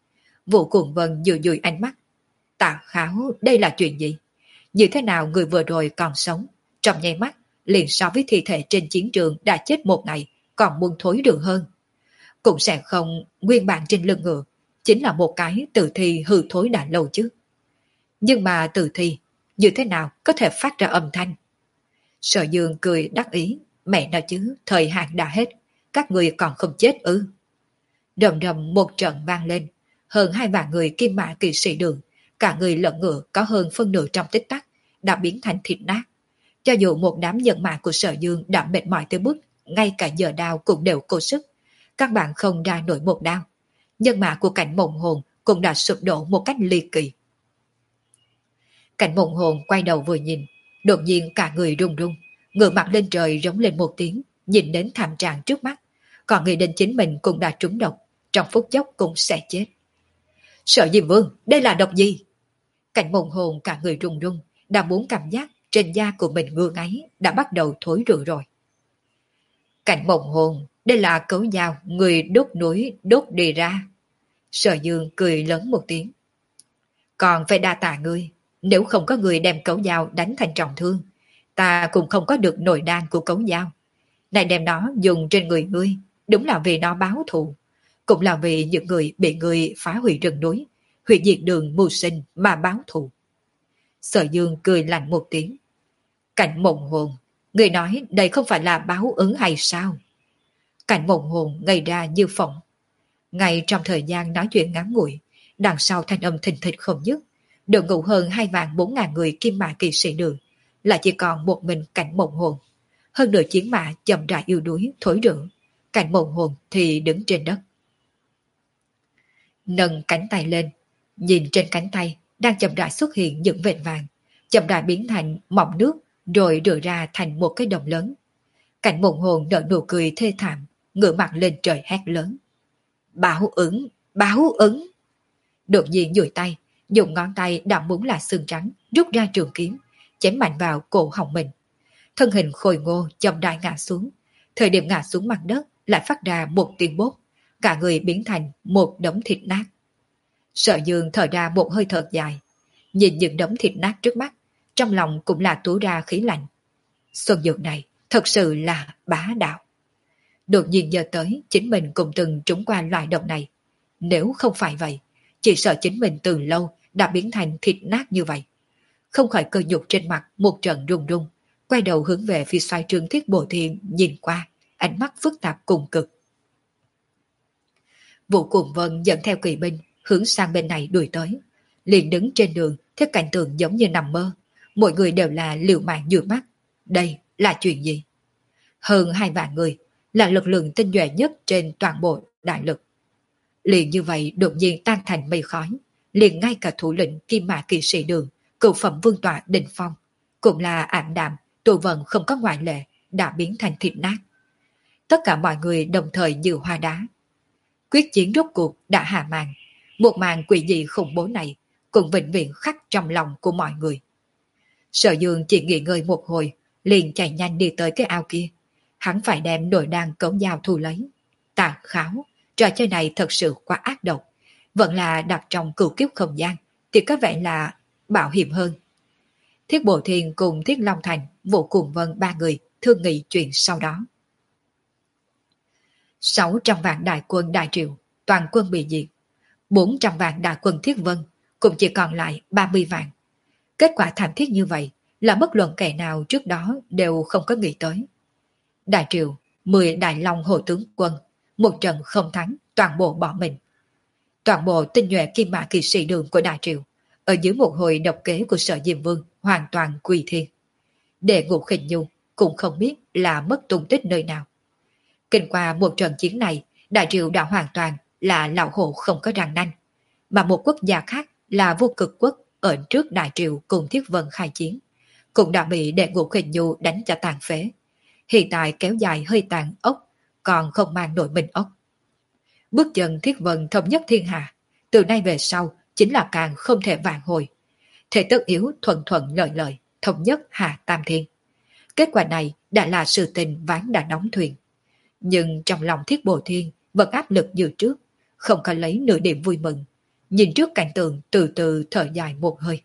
Vũ Cuồng Vân dụi dụi ánh mắt. Tạ Kháo, đây là chuyện gì? Như thế nào người vừa rồi còn sống, trong nháy mắt, liền so với thi thể trên chiến trường đã chết một ngày, còn muốn thối đường hơn. Cũng sẽ không nguyên bản trên lưng ngựa, chính là một cái tử thi hư thối đã lâu chứ. Nhưng mà tử thi, như thế nào có thể phát ra âm thanh? Sở Dương cười đắc ý, mẹ nói chứ, thời hạn đã hết, các người còn không chết ư. Đầm đầm một trận vang lên, hơn hai vạn người kim mã kỵ sĩ đường, cả người lẫn ngựa có hơn phân nửa trong tích tắc, đã biến thành thịt nát. Cho dù một đám nhân mã của Sở Dương đã mệt mỏi tới mức, ngay cả giờ đao cũng đều cố sức, các bạn không ra nổi một đao. Nhân mã của cảnh mộng hồn cũng đã sụp đổ một cách ly kỳ. Cảnh mộng hồn quay đầu vừa nhìn, đột nhiên cả người run run, ngửa mặt lên trời rống lên một tiếng, nhìn đến thảm trạng trước mắt, còn nghĩ đến chính mình cũng đã trúng độc, trong phút chốc cũng sẽ chết. Sở Diêm Vương, đây là độc gì? Cảnh mộng hồn cả người run run, đã muốn cảm giác trên da của mình ngứa ngáy đã bắt đầu thối rữa rồi. Cảnh mộng hồn, đây là cấu dao người đốt núi đốt đi ra. Sở Dương cười lớn một tiếng. Còn phải đa tạ ngươi, nếu không có người đem cấu dao đánh thành trọng thương, ta cũng không có được nồi đan của cấu dao. Này đem nó dùng trên người ngươi, đúng là vì nó báo thù, cũng là vì những người bị ngươi phá hủy rừng núi, hủy diệt đường mưu sinh mà báo thù. Sở Dương cười lạnh một tiếng. Cảnh mộng hồn, người nói đây không phải là báo ứng hay sao? Cảnh mộng hồn ngây ra như phỏng. Ngay trong thời gian nói chuyện ngắn ngủi, đằng sau thanh âm thình thịch không dứt, đội ngũ hơn hai vạn bốn ngàn người kim mã kỵ sĩ đường, lại chỉ còn một mình cảnh mộng hồn. Hơn nửa chiến mã chậm rãi yếu đuối, thối rữa, cảnh mộng hồn thì đứng trên đất. Nâng cánh tay lên, nhìn trên cánh tay đang chậm rãi xuất hiện những vệt vàng, chậm rãi biến thành mỏng nước, rồi rửa ra thành một cái đồng lớn. Cảnh mộng hồn nở nụ cười thê thảm, ngửa mặt lên trời hét lớn. Báo ứng, báo ứng. Đột nhiên duỗi tay, dùng ngón tay đã muốn là xương trắng, rút ra trường kiếm, chém mạnh vào cổ họng mình. Thân hình khôi ngô chậm rãi ngã xuống, thời điểm ngã xuống mặt đất lại phát ra một tiếng bốp, cả người biến thành một đống thịt nát. Sở Dương thở ra một hơi thở dài, nhìn những đống thịt nát trước mắt, trong lòng cũng là túa ra khí lạnh. Xuân Dược này thật sự là bá đạo. Đột nhiên nhớ tới chính mình cũng từng trúng qua loại độc này. Nếu không phải vậy, chỉ sợ chính mình từ lâu đã biến thành thịt nát như vậy. Không khỏi cơ nhục trên mặt một trận run run, quay đầu hướng về phía xoay trương Thiết Bồ Thiên nhìn qua, ánh mắt phức tạp cùng cực. Vũ Cuồng Vân dẫn theo kỵ binh hướng sang bên này đuổi tới, liền đứng trên đường, thấy cảnh tượng giống như nằm mơ, mọi người đều là liều mạng dụi mắt. Đây là chuyện gì? Hơn hai vạn người là lực lượng tinh nhuệ nhất trên toàn bộ đại lực. Liền như vậy đột nhiên tan thành mây khói, liền ngay cả thủ lĩnh Kim Mã kỵ sĩ đường, cựu phẩm vương tọa Đình Phong, cũng là ảm đạm, tụ vận không có ngoại lệ, đã biến thành thịt nát. Tất cả mọi người đồng thời như hoa đá. Quyết chiến rốt cuộc đã hạ màn, một màn quỷ dị khủng bố này cũng vĩnh viễn khắc trong lòng của mọi người. Sở Dương chỉ nghỉ ngơi một hồi, liền chạy nhanh đi tới cái ao kia. Hắn phải đem nội đan cống dao thu lấy. Tà Kháo, trò chơi này thật sự quá ác độc. Vẫn là đặt trong cửu kiếp không gian, thì có vẻ là bảo hiểm hơn. Thiết Bộ Thiên cùng Thiết Long Thành, Vũ Cuồng Vân ba người thương nghị chuyện sau đó. Sáu trăm vạn đại quân Đại Triệu, toàn quân bị diệt. Bốn trăm vạn đại quân Thiết Vân, cũng chỉ còn lại ba mươi vạn. Kết quả thảm thiết như vậy là bất luận kẻ nào trước đó đều không có nghĩ tới. Đại Triệu, mười đại long hộ tướng quân, một trận không thắng, toàn bộ bỏ mình. Toàn bộ tinh nhuệ Kim Mã kỵ sĩ đường của Đại Triệu, ở dưới một hồi độc kế của Sở Diêm Vương hoàn toàn quỳ thiên. Đệ Ngũ Khinh Nhu cũng không biết là mất tung tích nơi nào. Kinh qua một trận chiến này, Đại Triệu đã hoàn toàn là lão hổ không có răng nanh, mà một quốc gia khác là Vô Cực Quốc ở trước Đại Triệu cùng Thiết Vân khai chiến, cũng đã bị Đệ Ngũ Khinh Nhu đánh cho tàn phế. Hiện tại kéo dài hơi tàn ốc, còn không mang nổi mình ốc. Bước chân Thiết Vân thống nhất thiên hạ, từ nay về sau chính là càng không thể vạn hồi. Thể tất yếu thuận thuận lợi lợi, thống nhất hạ tam thiên. Kết quả này đã là sự tình ván đã đóng thuyền. Nhưng trong lòng Thiết Bồ Thiên vẫn áp lực như trước, không có lấy nửa điểm vui mừng. nhìn trước cảnh tượng từ từ thở dài một hơi.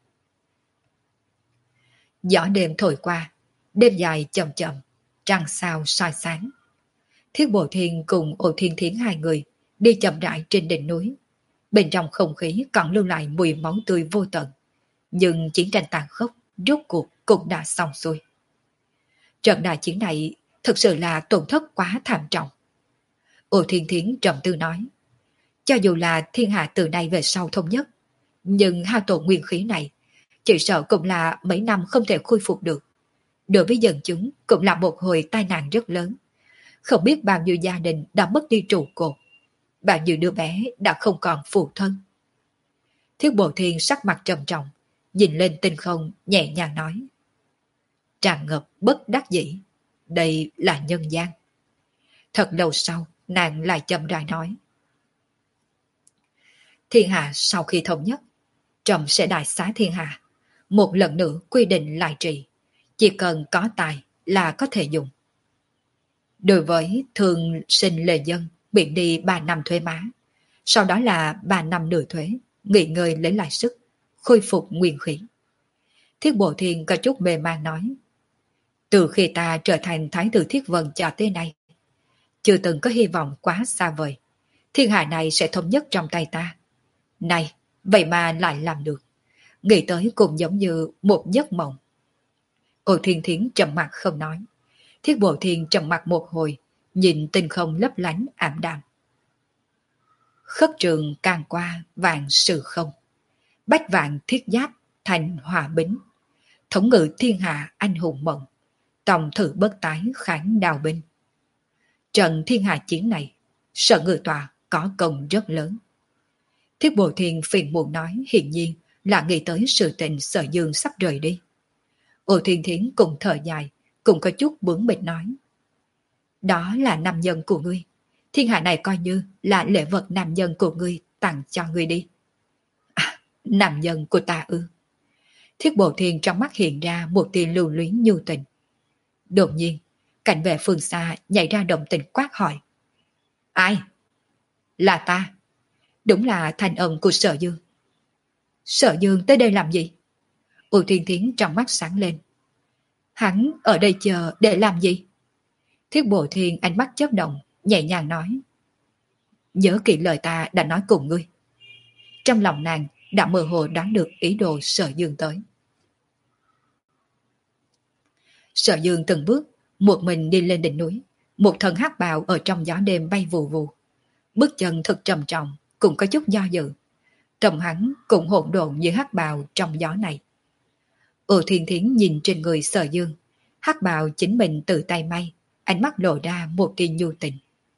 Gió đêm thổi qua, đêm dài chậm chậm, trăng sao soi sáng. Thiết Bộ Thiên cùng Ô Thiên Thiến hai người đi chậm rãi trên đỉnh núi. Bên trong không khí còn lưu lại mùi máu tươi vô tận. Nhưng chiến tranh tàn khốc, rốt cuộc cũng đã xong xuôi. Trận đại chiến này thực sự là tổn thất quá thảm trọng. Ô Thiên Thiến trầm tư nói, cho dù là thiên hạ từ nay về sau thống nhất, nhưng hao tổn nguyên khí này, chỉ sợ cũng là mấy năm không thể khôi phục được. Đối với dân chúng cũng là một hồi tai nạn rất lớn. Không biết bao nhiêu gia đình đã mất đi trụ cột, bao nhiêu đứa bé đã không còn phụ thân. Thiết Bộ Thiên sắc mặt trầm trọng, nhìn lên tinh không nhẹ nhàng nói, tràn ngập bất đắc dĩ, đây là nhân gian. Thật lâu sau, nàng lại chậm rãi nói, thiên hạ sau khi thống nhất, trẫm sẽ đại xá thiên hạ, một lần nữa quy định lại trị, chỉ cần có tài là có thể dùng. Đối với thường sinh lệ dân, miễn đi ba năm thuế má, sau đó là ba năm nửa thuế, nghỉ ngơi lấy lại sức, khôi phục nguyên khí. Thiết Bộ Thiên có chút mê man nói, từ khi ta trở thành Thái tử Thiết Vân cho tới nay, chưa từng có hy vọng quá xa vời, thiên hạ này sẽ thống nhất trong tay ta. Này, vậy mà lại làm được, nghĩ tới cũng giống như một giấc mộng. Ô Thiên Thiến trầm mặt không nói. Thiết Bộ Thiên trầm mặt một hồi, nhìn tinh không lấp lánh ảm đạm. Khất trường càng qua vạn sự không, bách vạn thiết giáp thành hòa bính, thống ngự thiên hạ anh hùng mộng, tòng thử bất tái kháng đào binh. Trận thiên hạ chiến này, Sở Ngự Tọa có công rất lớn. Thiết Bộ Thiên phiền muộn nói, hiển nhiên là nghĩ tới sự tình Sở Dương sắp rời đi. Ô Thiên Thiến cùng thở dài, cũng có chút bướng bỉnh nói, đó là nam nhân của ngươi, thiên hạ này coi như là lễ vật nam nhân của ngươi tặng cho ngươi đi. À, nam nhân của ta ư? Thiết Bộ Thiên trong mắt hiện ra một tia lưu luyến nhu tình. Đột nhiên, cảnh vệ phương xa nhảy ra động tình quát hỏi, ai? Là ta. Đúng là thanh âm của Sở Dương. Sở Dương tới đây làm gì? Ô Thiên Thiến trong mắt sáng lên. Hắn ở đây chờ để làm gì? Thiết Bộ Thiên ánh mắt chớp động, nhẹ nhàng nói, nhớ kỹ lời ta đã nói cùng ngươi. Trong lòng nàng đã mơ hồ đoán được ý đồ Sở Dương tới. Sở Dương từng bước một mình đi lên đỉnh núi, một thân hắc bào ở trong gió đêm bay vù vù, bước chân thật trầm trọng, cũng có chút do dự. Trông hắn cũng hỗn độn như hắc bào trong gió này. Ô Thiên Thiến nhìn trên người Sở Dương, hắc bào chính mình tự tay may, ánh mắt lộ ra một tia nhu tình.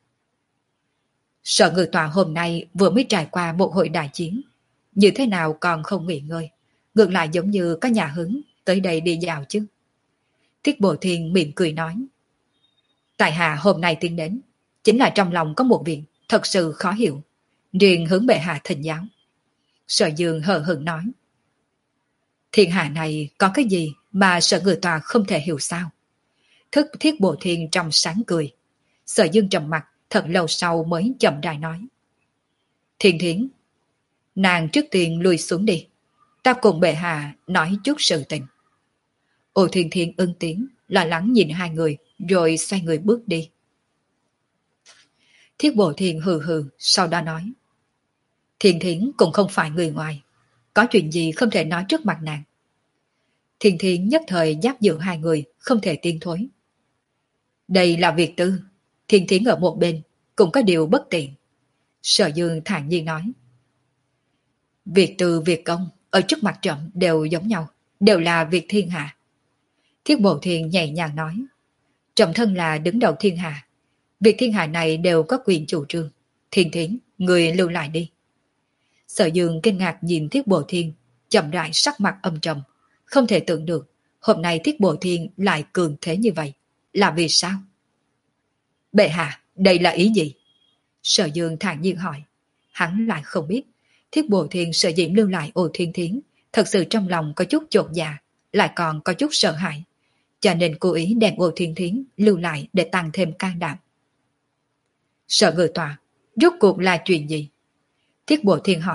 Sở Ngự Tọa hôm nay vừa mới trải qua một hội đại chiến, như thế nào còn không nghỉ ngơi, ngược lại giống như có nhà hứng tới đây đi dạo chứ. Thiết Bộ Thiên mỉm cười nói, tại hạ hôm nay tiến đến, chính là trong lòng có một việc thật sự khó hiểu, riêng hướng bệ hạ thỉnh giáo. Sở Dương hờ hững nói, thiên hạ này có cái gì mà Sở Ngự Tọa không thể hiểu sao? Thức Thiết Bộ Thiên trong sáng cười. Sở Dương trầm mặt thật lâu sau mới chậm rãi nói, Thiên Thiến, nàng trước tiên lùi xuống đi, ta cùng bệ hạ nói chút sự tình. Ô Thiên Thiến ưng tiếng, lo lắng nhìn hai người, rồi xoay người bước đi. Thiết Bộ Thiên hừ hừ, sau đó nói, Thiên Thiến cũng không phải người ngoài, có chuyện gì không thể nói trước mặt nàng. Thiên Thiến nhất thời giáp giữa hai người, không thể tiên thối. Đây là việc tư, Thiên Thiến ở một bên, cũng có điều bất tiện. Sở Dương thản nhiên nói, việc tư việc công, ở trước mặt trẫm đều giống nhau, đều là việc thiên hạ. Thiết Bộ Thiên nhẹ nhàng nói, trẫm thân là đứng đầu thiên hạ, việc thiên hạ này đều có quyền chủ trương. Thiên Thiến, người lưu lại đi. Sở Dương kinh ngạc nhìn Thiết Bộ Thiên, chậm rãi sắc mặt âm trầm, không thể tưởng được hôm nay Thiết Bộ Thiên lại cường thế như vậy, là vì sao? Bệ hạ, đây là ý gì? Sở Dương thản nhiên hỏi. Hắn lại không biết Thiết Bộ Thiên sở dĩ lưu lại Ô Thiên Thiến, thật sự trong lòng có chút chột dạ, lại còn có chút sợ hãi, cho nên cố ý đem Ô Thiên Thiến lưu lại để tăng thêm can đảm. Sở Ngự Tọa, rốt cuộc là chuyện gì? Thiết Bộ Thiên hỏi,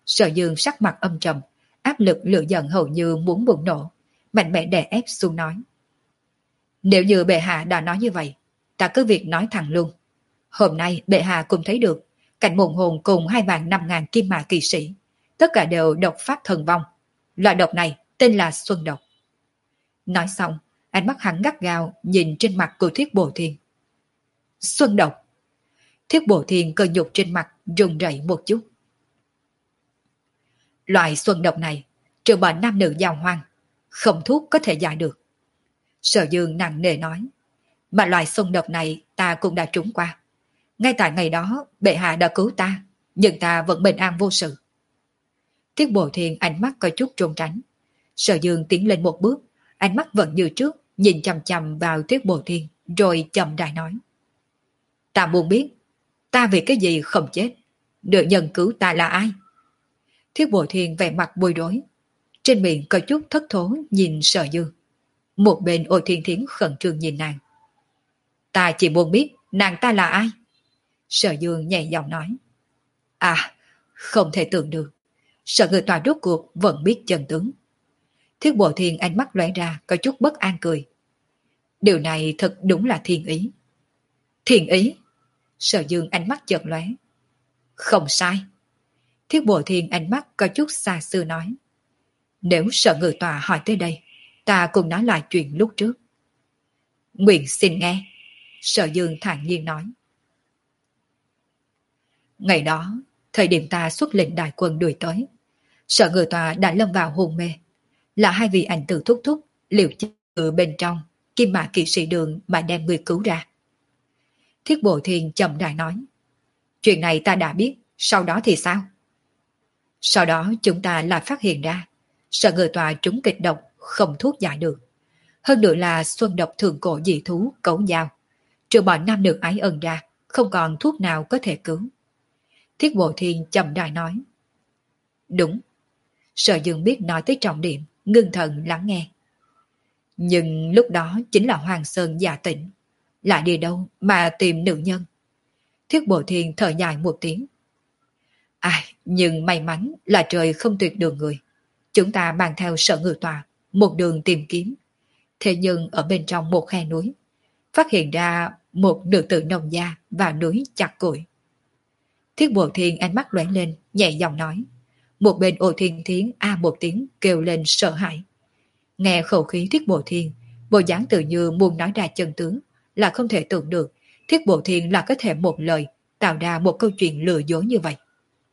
Sở Dương sắc mặt âm trầm, áp lực lửa giận hầu như muốn bùng nổ, mạnh mẽ đè ép xuống nói. Nếu như bệ hạ đã nói như vậy, ta cứ việc nói thẳng luôn. Hôm nay bệ hạ cũng thấy được, cảnh mộng hồn cùng hai vạn năm ngàn kim mã kỳ sĩ, tất cả đều độc phát thần vong. Loại độc này tên là xuân độc. Nói xong, ánh mắt hắn gắt gao nhìn trên mặt của Thiết Bồ Thiên. Xuân độc. Thiết Bồ Thiên cơ nhục trên mặt run rẩy một chút. Loại xuân độc này, trừ bỏ nam nữ giao hoang, không thuốc có thể giải được. Sở Dương nặng nề nói, mà loại xuân độc này ta cũng đã trúng qua. Ngay tại ngày đó, bệ hạ đã cứu ta, nhưng ta vẫn bình an vô sự. Thiết Bồ Thiên ánh mắt có chút trốn tránh. Sở Dương tiến lên một bước, ánh mắt vẫn như trước, nhìn chằm chằm vào Thiết Bồ Thiên, rồi chậm rãi nói. Ta muốn biết, ta vì cái gì không chết? Nữ nhân cứu ta là ai? Thiết Bồ Thiên vẻ mặt bối rối, trên miệng có chút thất thố nhìn Sở Dương. Một bên Ôi Thiên Thiến khẩn trương nhìn nàng. Ta chỉ muốn biết nàng ta là ai? Sở Dương nhẹ giọng nói. À, không thể tưởng được. Sở Ngự Tòa rốt cuộc vẫn biết chân tướng. Thiết Bồ Thiên ánh mắt lóe ra có chút bất an cười. Điều này thật đúng là thiên ý. Thiên ý? Sở Dương ánh mắt chợt lóe. Không sai. Thiết Bồ Thiên ánh mắt có chút xa xưa nói. Nếu Sở Ngự Tòa hỏi tới đây, ta cùng nói lại chuyện lúc trước. Nguyện xin nghe. Sở Dương thản nhiên nói. Ngày đó, thời điểm ta xuất lệnh đại quân đuổi tới, Sở Ngự Tòa đã lâm vào hôn mê. Là hai vị ảnh tử thúc thúc liều chết ở bên trong kim mã kỵ sĩ đường mà đem người cứu ra. Thiết Bồ Thiên chậm rãi nói. Chuyện này ta đã biết, sau đó thì sao? Sau đó chúng ta lại phát hiện ra Sở Ngự Tòa trúng kịch độc không thuốc giải được. Hơn nữa là xuân độc thường cổ dị thú cấu dao. Trừ bỏ nam nữ ái ân ra, không còn thuốc nào có thể cứu. Thiết Bồ Thiên chậm rãi nói. Đúng. Sở Dương biết nói tới trọng điểm, ngưng thần lắng nghe. Nhưng lúc đó chính là Hoàng Sơn giả tỉnh. Lại đi đâu mà tìm nữ nhân? Thiết Bồ Thiên thở dài một tiếng. À, nhưng may mắn là trời không tuyệt đường người. Chúng ta mang theo Sở Ngự Tòa một đường tìm kiếm. Thế nhưng ở bên trong một khe núi, phát hiện ra một nữ tử nông gia vào núi chặt củi. Thiết Bồ Thiên ánh mắt lóe lên, nhẹ giọng nói. Một bên Ô Thiên Thiến a một tiếng kêu lên sợ hãi. Nghe khẩu khí Thiết Bồ Thiên, bộ dáng tự như muốn nói ra chân tướng, là không thể tưởng được Thiết Bồ Thiên là có thể một lời tạo ra một câu chuyện lừa dối như vậy.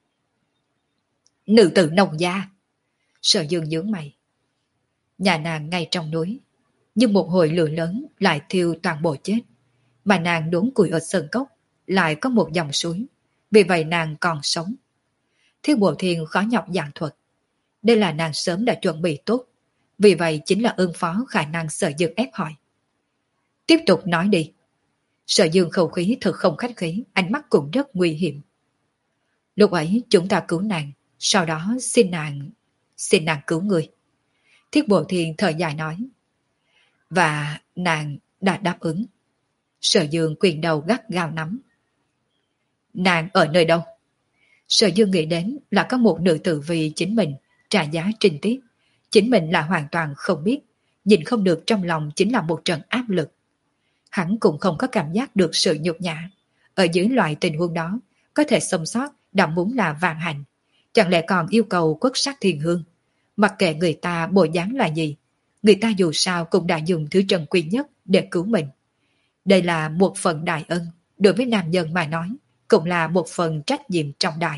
Nữ tử nông gia. Sở Dương nhướng mày. Nhà nàng ngay trong núi, nhưng một hồi lửa lớn lại thiêu toàn bộ chết. Mà nàng đốn củi ở sơn cốc, lại có một dòng suối, vì vậy nàng còn sống. Thiết Bồ Thiên khó nhọc giảng thuật. Đây là nàng sớm đã chuẩn bị tốt, vì vậy chính là ứng phó khả năng Sở Dương ép hỏi. Tiếp tục nói đi. Sở Dương khẩu khí thật không khách khí, ánh mắt cũng rất nguy hiểm. Lúc ấy chúng ta cứu nàng, sau đó xin nàng, xin nàng cứu người. Thiết Bồ Thiên thở dài nói. Và nàng đã đáp ứng. Sở Dương quyền đầu gắt gao nắm. Nàng ở nơi đâu? Sở Dương nghĩ đến là có một nữ tử vì chính mình trả giá trinh tiết. Chính mình là hoàn toàn không biết, nhìn không được trong lòng chính là một trận áp lực. Hắn cũng không có cảm giác được sự nhục nhã. Ở dưới loại tình huống đó, có thể sống sót đã muốn là vạn hạnh. Chẳng lẽ còn yêu cầu quất sát thiên hương? Mặc kệ người ta bộ dáng là gì, người ta dù sao cũng đã dùng thứ trần quý nhất để cứu mình. Đây là một phần đại ân, đối với nam nhân mà nói, cũng là một phần trách nhiệm trọng đại.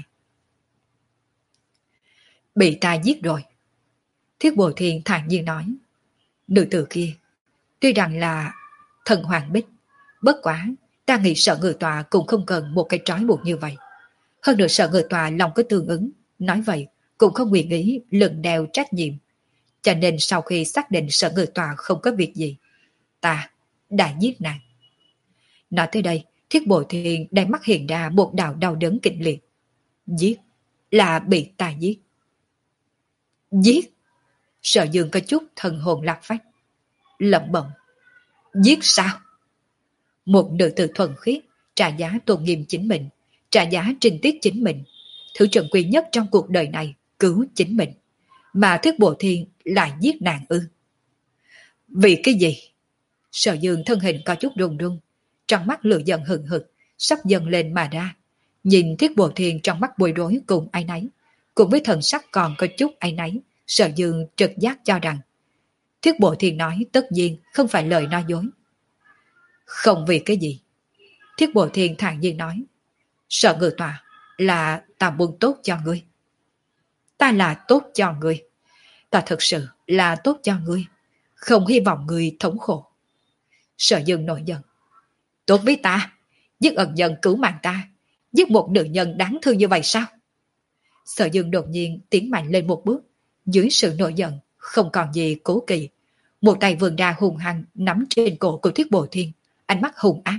Bị ta giết rồi. Thiết Bồ Thiên thản nhiên nói. Nữ tử kia, tuy rằng là thần hoàng bích, bất quá, ta nghĩ Sở Ngự Tòa cũng không cần một cái trói buộc như vậy. Hơn nữa Sở Ngự Tòa lòng có tương ứng, nói vậy cũng không nguyện ý lừng đeo trách nhiệm. Cho nên sau khi xác định Sở Ngự Tòa không có việc gì, ta đã giết nàng. Nói tới đây, Thiết Bồ Thiên đang mắt hiện ra một đạo đau đớn kịch liệt. Giết, là bị ta giết. Giết? Sở Dương có chút thần hồn lạc phách. Lẩm bẩm. Giết sao? Một nữ tử thuần khiết, trả giá tôn nghiêm chính mình, trả giá trinh tiết chính mình, thứ trần quý nhất trong cuộc đời này cứu chính mình, mà Thiết Bộ Thiên lại giết nàng ư? Vì cái gì? Sở Dương thân hình có chút run run, trong mắt lửa giận hừng hực, sắp dần lên mà ra. Nhìn Thiết Bộ Thiên trong mắt bối rối cùng áy náy, cùng với thần sắc còn có chút áy náy, Sở Dương trực giác cho rằng Thiết Bộ Thiên nói tất nhiên không phải lời nói dối. Không vì cái gì. Thiết Bộ Thiên thản nhiên nói, Sở Ngự Tọa, là ta muốn tốt cho ngươi. Ta là tốt cho ngươi. Ta thật sự là tốt cho ngươi, không hy vọng ngươi thống khổ. Sở Dương nổi giận. Tốt với ta, giết ân nhân cứu mạng ta, giết một nữ nhân đáng thương như vậy sao? Sở Dương đột nhiên tiến mạnh lên một bước, dưới sự nổi giận, không còn gì cố kỵ. Một tay vươn ra hung hăng nắm trên cổ của Thiết Bộ Thiên, ánh mắt hung ác.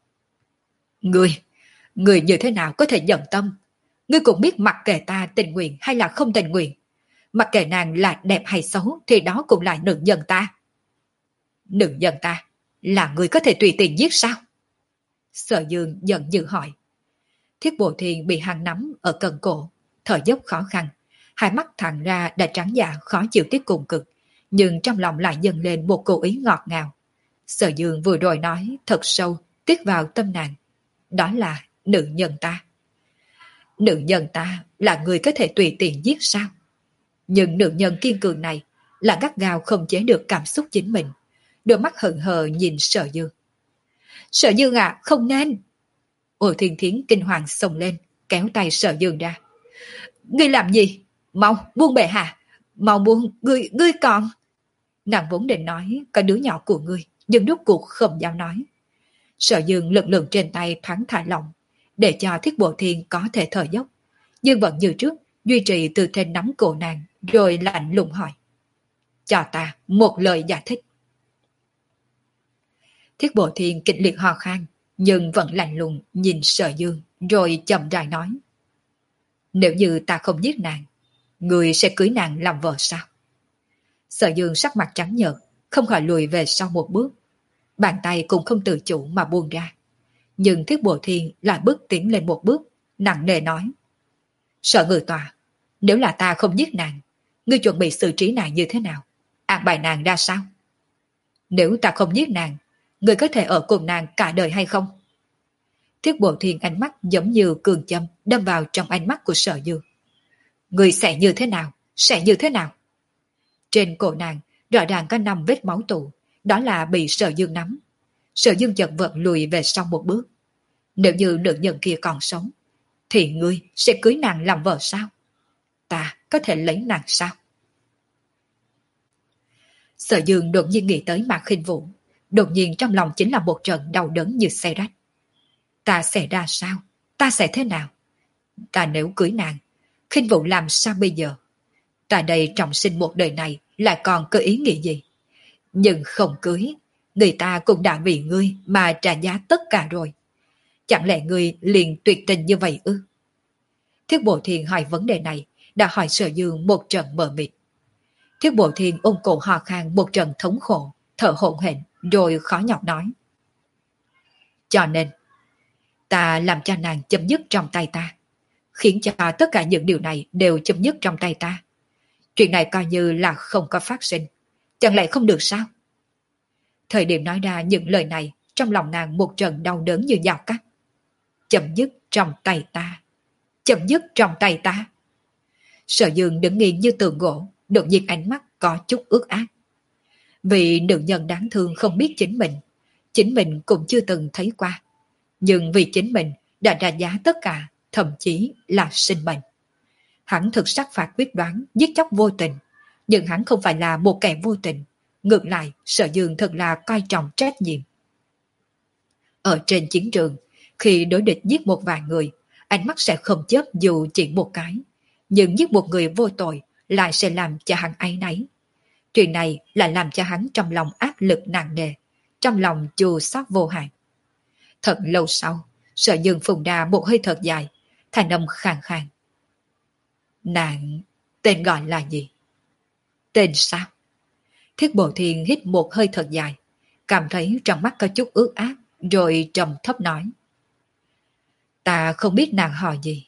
Ngươi, ngươi như thế nào có thể giận tâm? Ngươi cũng biết mặc kệ ta tình nguyện hay là không tình nguyện. Mặc kệ nàng là đẹp hay xấu thì đó cũng là nữ nhân ta. Nữ nhân ta là ngươi có thể tùy tiện giết sao? Sở Dương giận dữ hỏi. Thiết Bộ Thiên bị hắn nắm ở cần cổ, thở dốc khó khăn, hai mắt thẳng ra đã trắng dạ khó chịu tiếp cùng cực, nhưng trong lòng lại dâng lên một cổ ý ngọt ngào. Sở Dương vừa rồi nói thật sâu, tiết vào tâm nàng. Đó là nữ nhân ta. Nữ nhân ta là người có thể tùy tiện giết sao? Nhưng nữ nhân kiên cường này là gắt gao không chế được cảm xúc chính mình, đôi mắt hận hờ nhìn Sở Dương. Sở Dương à, không nên! Ôi Thiên Thiến kinh hoàng xông lên, kéo tay Sở Dương ra. Ngươi làm gì? Mau, buông bệ hạ! Mau buông, ngươi, ngươi còn... Nàng vốn định nói có đứa nhỏ của ngươi, nhưng rốt cuộc không dám nói. Sở Dương lực lượng trên tay thoáng thả lỏng, để cho Thiết Bộ Thiên có thể thở dốc, nhưng vẫn như trước, duy trì tư thế nắm cổ nàng, rồi lạnh lùng hỏi. Cho ta một lời giải thích. Thiết Bộ Thiên kịch liệt ho khan, nhưng vẫn lạnh lùng nhìn Sở Dương, rồi chậm rãi nói. Nếu như ta không giết nàng, người sẽ cưới nàng làm vợ sao? Sở Dương sắc mặt trắng nhợt, không khỏi lùi về sau một bước. Bàn tay cũng không tự chủ mà buông ra. Nhưng Thiết Bộ Thiên lại bước tiến lên một bước, nặng nề nói. Sở Ngự Tọa, nếu là ta không giết nàng, ngươi chuẩn bị xử trí nàng như thế nào? An bài nàng ra sao? Nếu ta không giết nàng, ngươi có thể ở cùng nàng cả đời hay không? Thiết Bộ Thiên ánh mắt giống như cường châm đâm vào trong ánh mắt của Sở Dương. Ngươi sẽ như thế nào? Sẽ như thế nào? Trên cổ nàng rõ ràng có năm vết máu tụ, đó là bị Sở Dương nắm. Sở Dương chợt vật lùi về sau một bước. Nếu như nữ nhân kia còn sống, thì ngươi sẽ cưới nàng làm vợ sao? Ta có thể lấy nàng sao? Sở Dương đột nhiên nghĩ tới Mạc Khinh Vũ, đột nhiên trong lòng chính là một trận đau đớn như xe rách. Ta sẽ ra sao? Ta sẽ thế nào? Ta nếu cưới nàng, Khinh Vũ làm sao bây giờ? Ta đây trọng sinh một đời này lại còn có ý nghĩ gì? Nhưng không cưới, người ta cũng đã vì ngươi mà trả giá tất cả rồi. Chẳng lẽ ngươi liền tuyệt tình như vậy ư? Thiết Bộ Thiên hỏi vấn đề này đã hỏi Sở Dương một trận mờ mịt. Thiết Bộ Thiên ôm cổ ho khan một trận thống khổ, thở hổn hển, rồi khó nhọc nói. Cho nên, ta làm cho nàng chấm dứt trong tay ta, khiến cho tất cả những điều này đều chấm dứt trong tay ta. Chuyện này coi như là không có phát sinh, chẳng lẽ không được sao? Thời điểm nói ra những lời này, trong lòng nàng một trận đau đớn như dao cắt. Chấm dứt trong tay ta, chấm dứt trong tay ta. Sở Dương đứng nghiêng như tượng gỗ, đột nhiên ánh mắt có chút ướt át. Vì nữ nhân đáng thương không biết chính mình, chính mình cũng chưa từng thấy qua. Nhưng vì chính mình đã trả giá tất cả, thậm chí là sinh mệnh. Hắn thực sắc phạt quyết đoán, giết chóc vô tình. Nhưng hắn không phải là một kẻ vô tình. Ngược lại, Sở Dương thật là coi trọng trách nhiệm. Ở trên chiến trường, khi đối địch giết một vài người, ánh mắt sẽ không chớp dù chỉ một cái. Nhưng giết một người vô tội lại sẽ làm cho hắn áy náy. Chuyện này lại làm cho hắn trong lòng áp lực nặng nề, trong lòng chua xót vô hạn. Thật lâu sau, Sở Dương phun ra một hơi thật dài, thành âm khàn khàn. Nàng tên gọi là gì? Tên sao? Thiết Bộ Thiên hít một hơi thật dài, cảm thấy trong mắt có chút ướt át, rồi trầm thấp nói. Ta không biết nàng họ gì,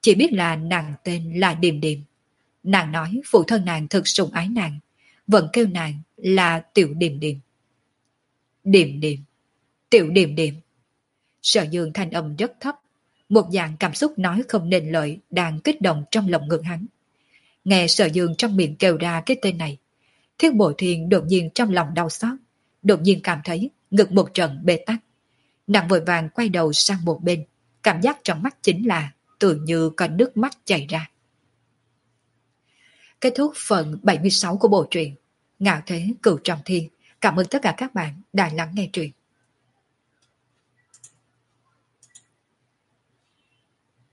chỉ biết là nàng tên là Điềm Điềm. Nàng nói phụ thân nàng thực sủng ái nàng, vẫn kêu nàng là Tiểu Điềm Điềm. Điềm Điềm, Tiểu Điềm Điềm. Sở Dương thanh âm rất thấp, một dạng cảm xúc nói không nên lời đang kích động trong lòng ngực hắn. Nghe Sở Dương trong miệng kêu ra cái tên này, Thiết Bộ Thiên đột nhiên trong lòng đau xót, đột nhiên cảm thấy ngực một trận bê tắc. Nàng vội vàng quay đầu sang một bên, cảm giác trong mắt chính là tự như có nước mắt chảy ra. Kết thúc phần bảy mươi sáu của bộ truyện Ngạo Thế Cửu Trọng Thiên. Cảm ơn tất cả các bạn đã lắng nghe truyện.